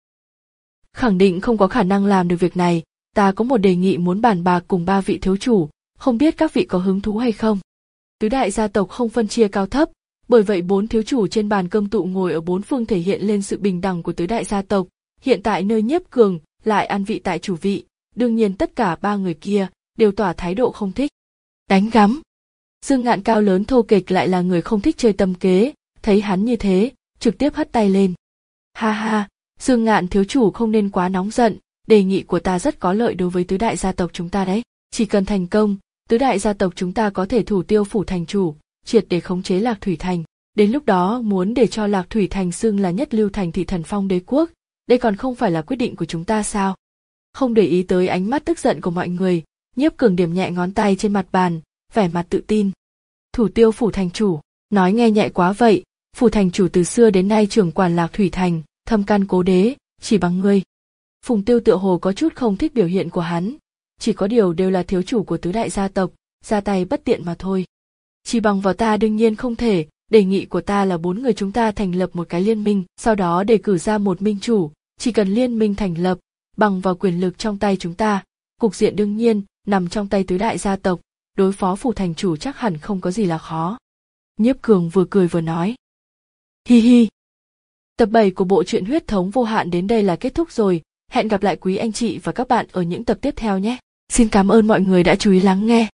khẳng định không có khả năng làm được việc này. Ta có một đề nghị muốn bàn bạc cùng ba vị thiếu chủ, không biết các vị có hứng thú hay không. Tứ đại gia tộc không phân chia cao thấp, bởi vậy bốn thiếu chủ trên bàn cơm tụ ngồi ở bốn phương thể hiện lên sự bình đẳng của tứ đại gia tộc. Hiện tại nơi Nhiếp Cường lại ăn vị tại chủ vị, đương nhiên tất cả ba người kia đều tỏ thái độ không thích. Đánh gắm. Dương Ngạn cao lớn thô kệch lại là người không thích chơi tâm kế, thấy hắn như thế, trực tiếp hất tay lên. Ha ha, Dương Ngạn thiếu chủ không nên quá nóng giận, đề nghị của ta rất có lợi đối với tứ đại gia tộc chúng ta đấy. Chỉ cần thành công, tứ đại gia tộc chúng ta có thể thủ tiêu phủ thành chủ, triệt để khống chế Lạc Thủy Thành. Đến lúc đó muốn để cho Lạc Thủy Thành xưng là nhất lưu thành thị Thần Phong Đế quốc, đây còn không phải là quyết định của chúng ta sao? Không để ý tới ánh mắt tức giận của mọi người, Nhiếp Cường điểm nhẹ ngón tay trên mặt bàn, vẻ mặt tự tin. Thủ tiêu phủ thành chủ, nói nghe nhẹ quá vậy, phủ thành chủ từ xưa đến nay trưởng quản Lạc Thủy Thành, thâm căn cố đế, chỉ bằng ngươi. Phùng Tiêu tựa hồ có chút không thích biểu hiện của hắn, chỉ có điều đều là thiếu chủ của tứ đại gia tộc, ra tay bất tiện mà thôi. Chỉ bằng vào ta đương nhiên không thể, đề nghị của ta là bốn người chúng ta thành lập một cái liên minh, sau đó đề cử ra một minh chủ, chỉ cần liên minh thành lập, bằng vào quyền lực trong tay chúng ta, cục diện đương nhiên nằm trong tay tứ đại gia tộc, đối phó phủ thành chủ chắc hẳn không có gì là khó. Nhiếp Cường vừa cười vừa nói. Hi hi. Tập bảy của bộ truyện Huyết thống vô hạn đến đây là kết thúc rồi, hẹn gặp lại quý anh chị và các bạn ở những tập tiếp theo nhé. Xin cảm ơn mọi người đã chú ý lắng nghe.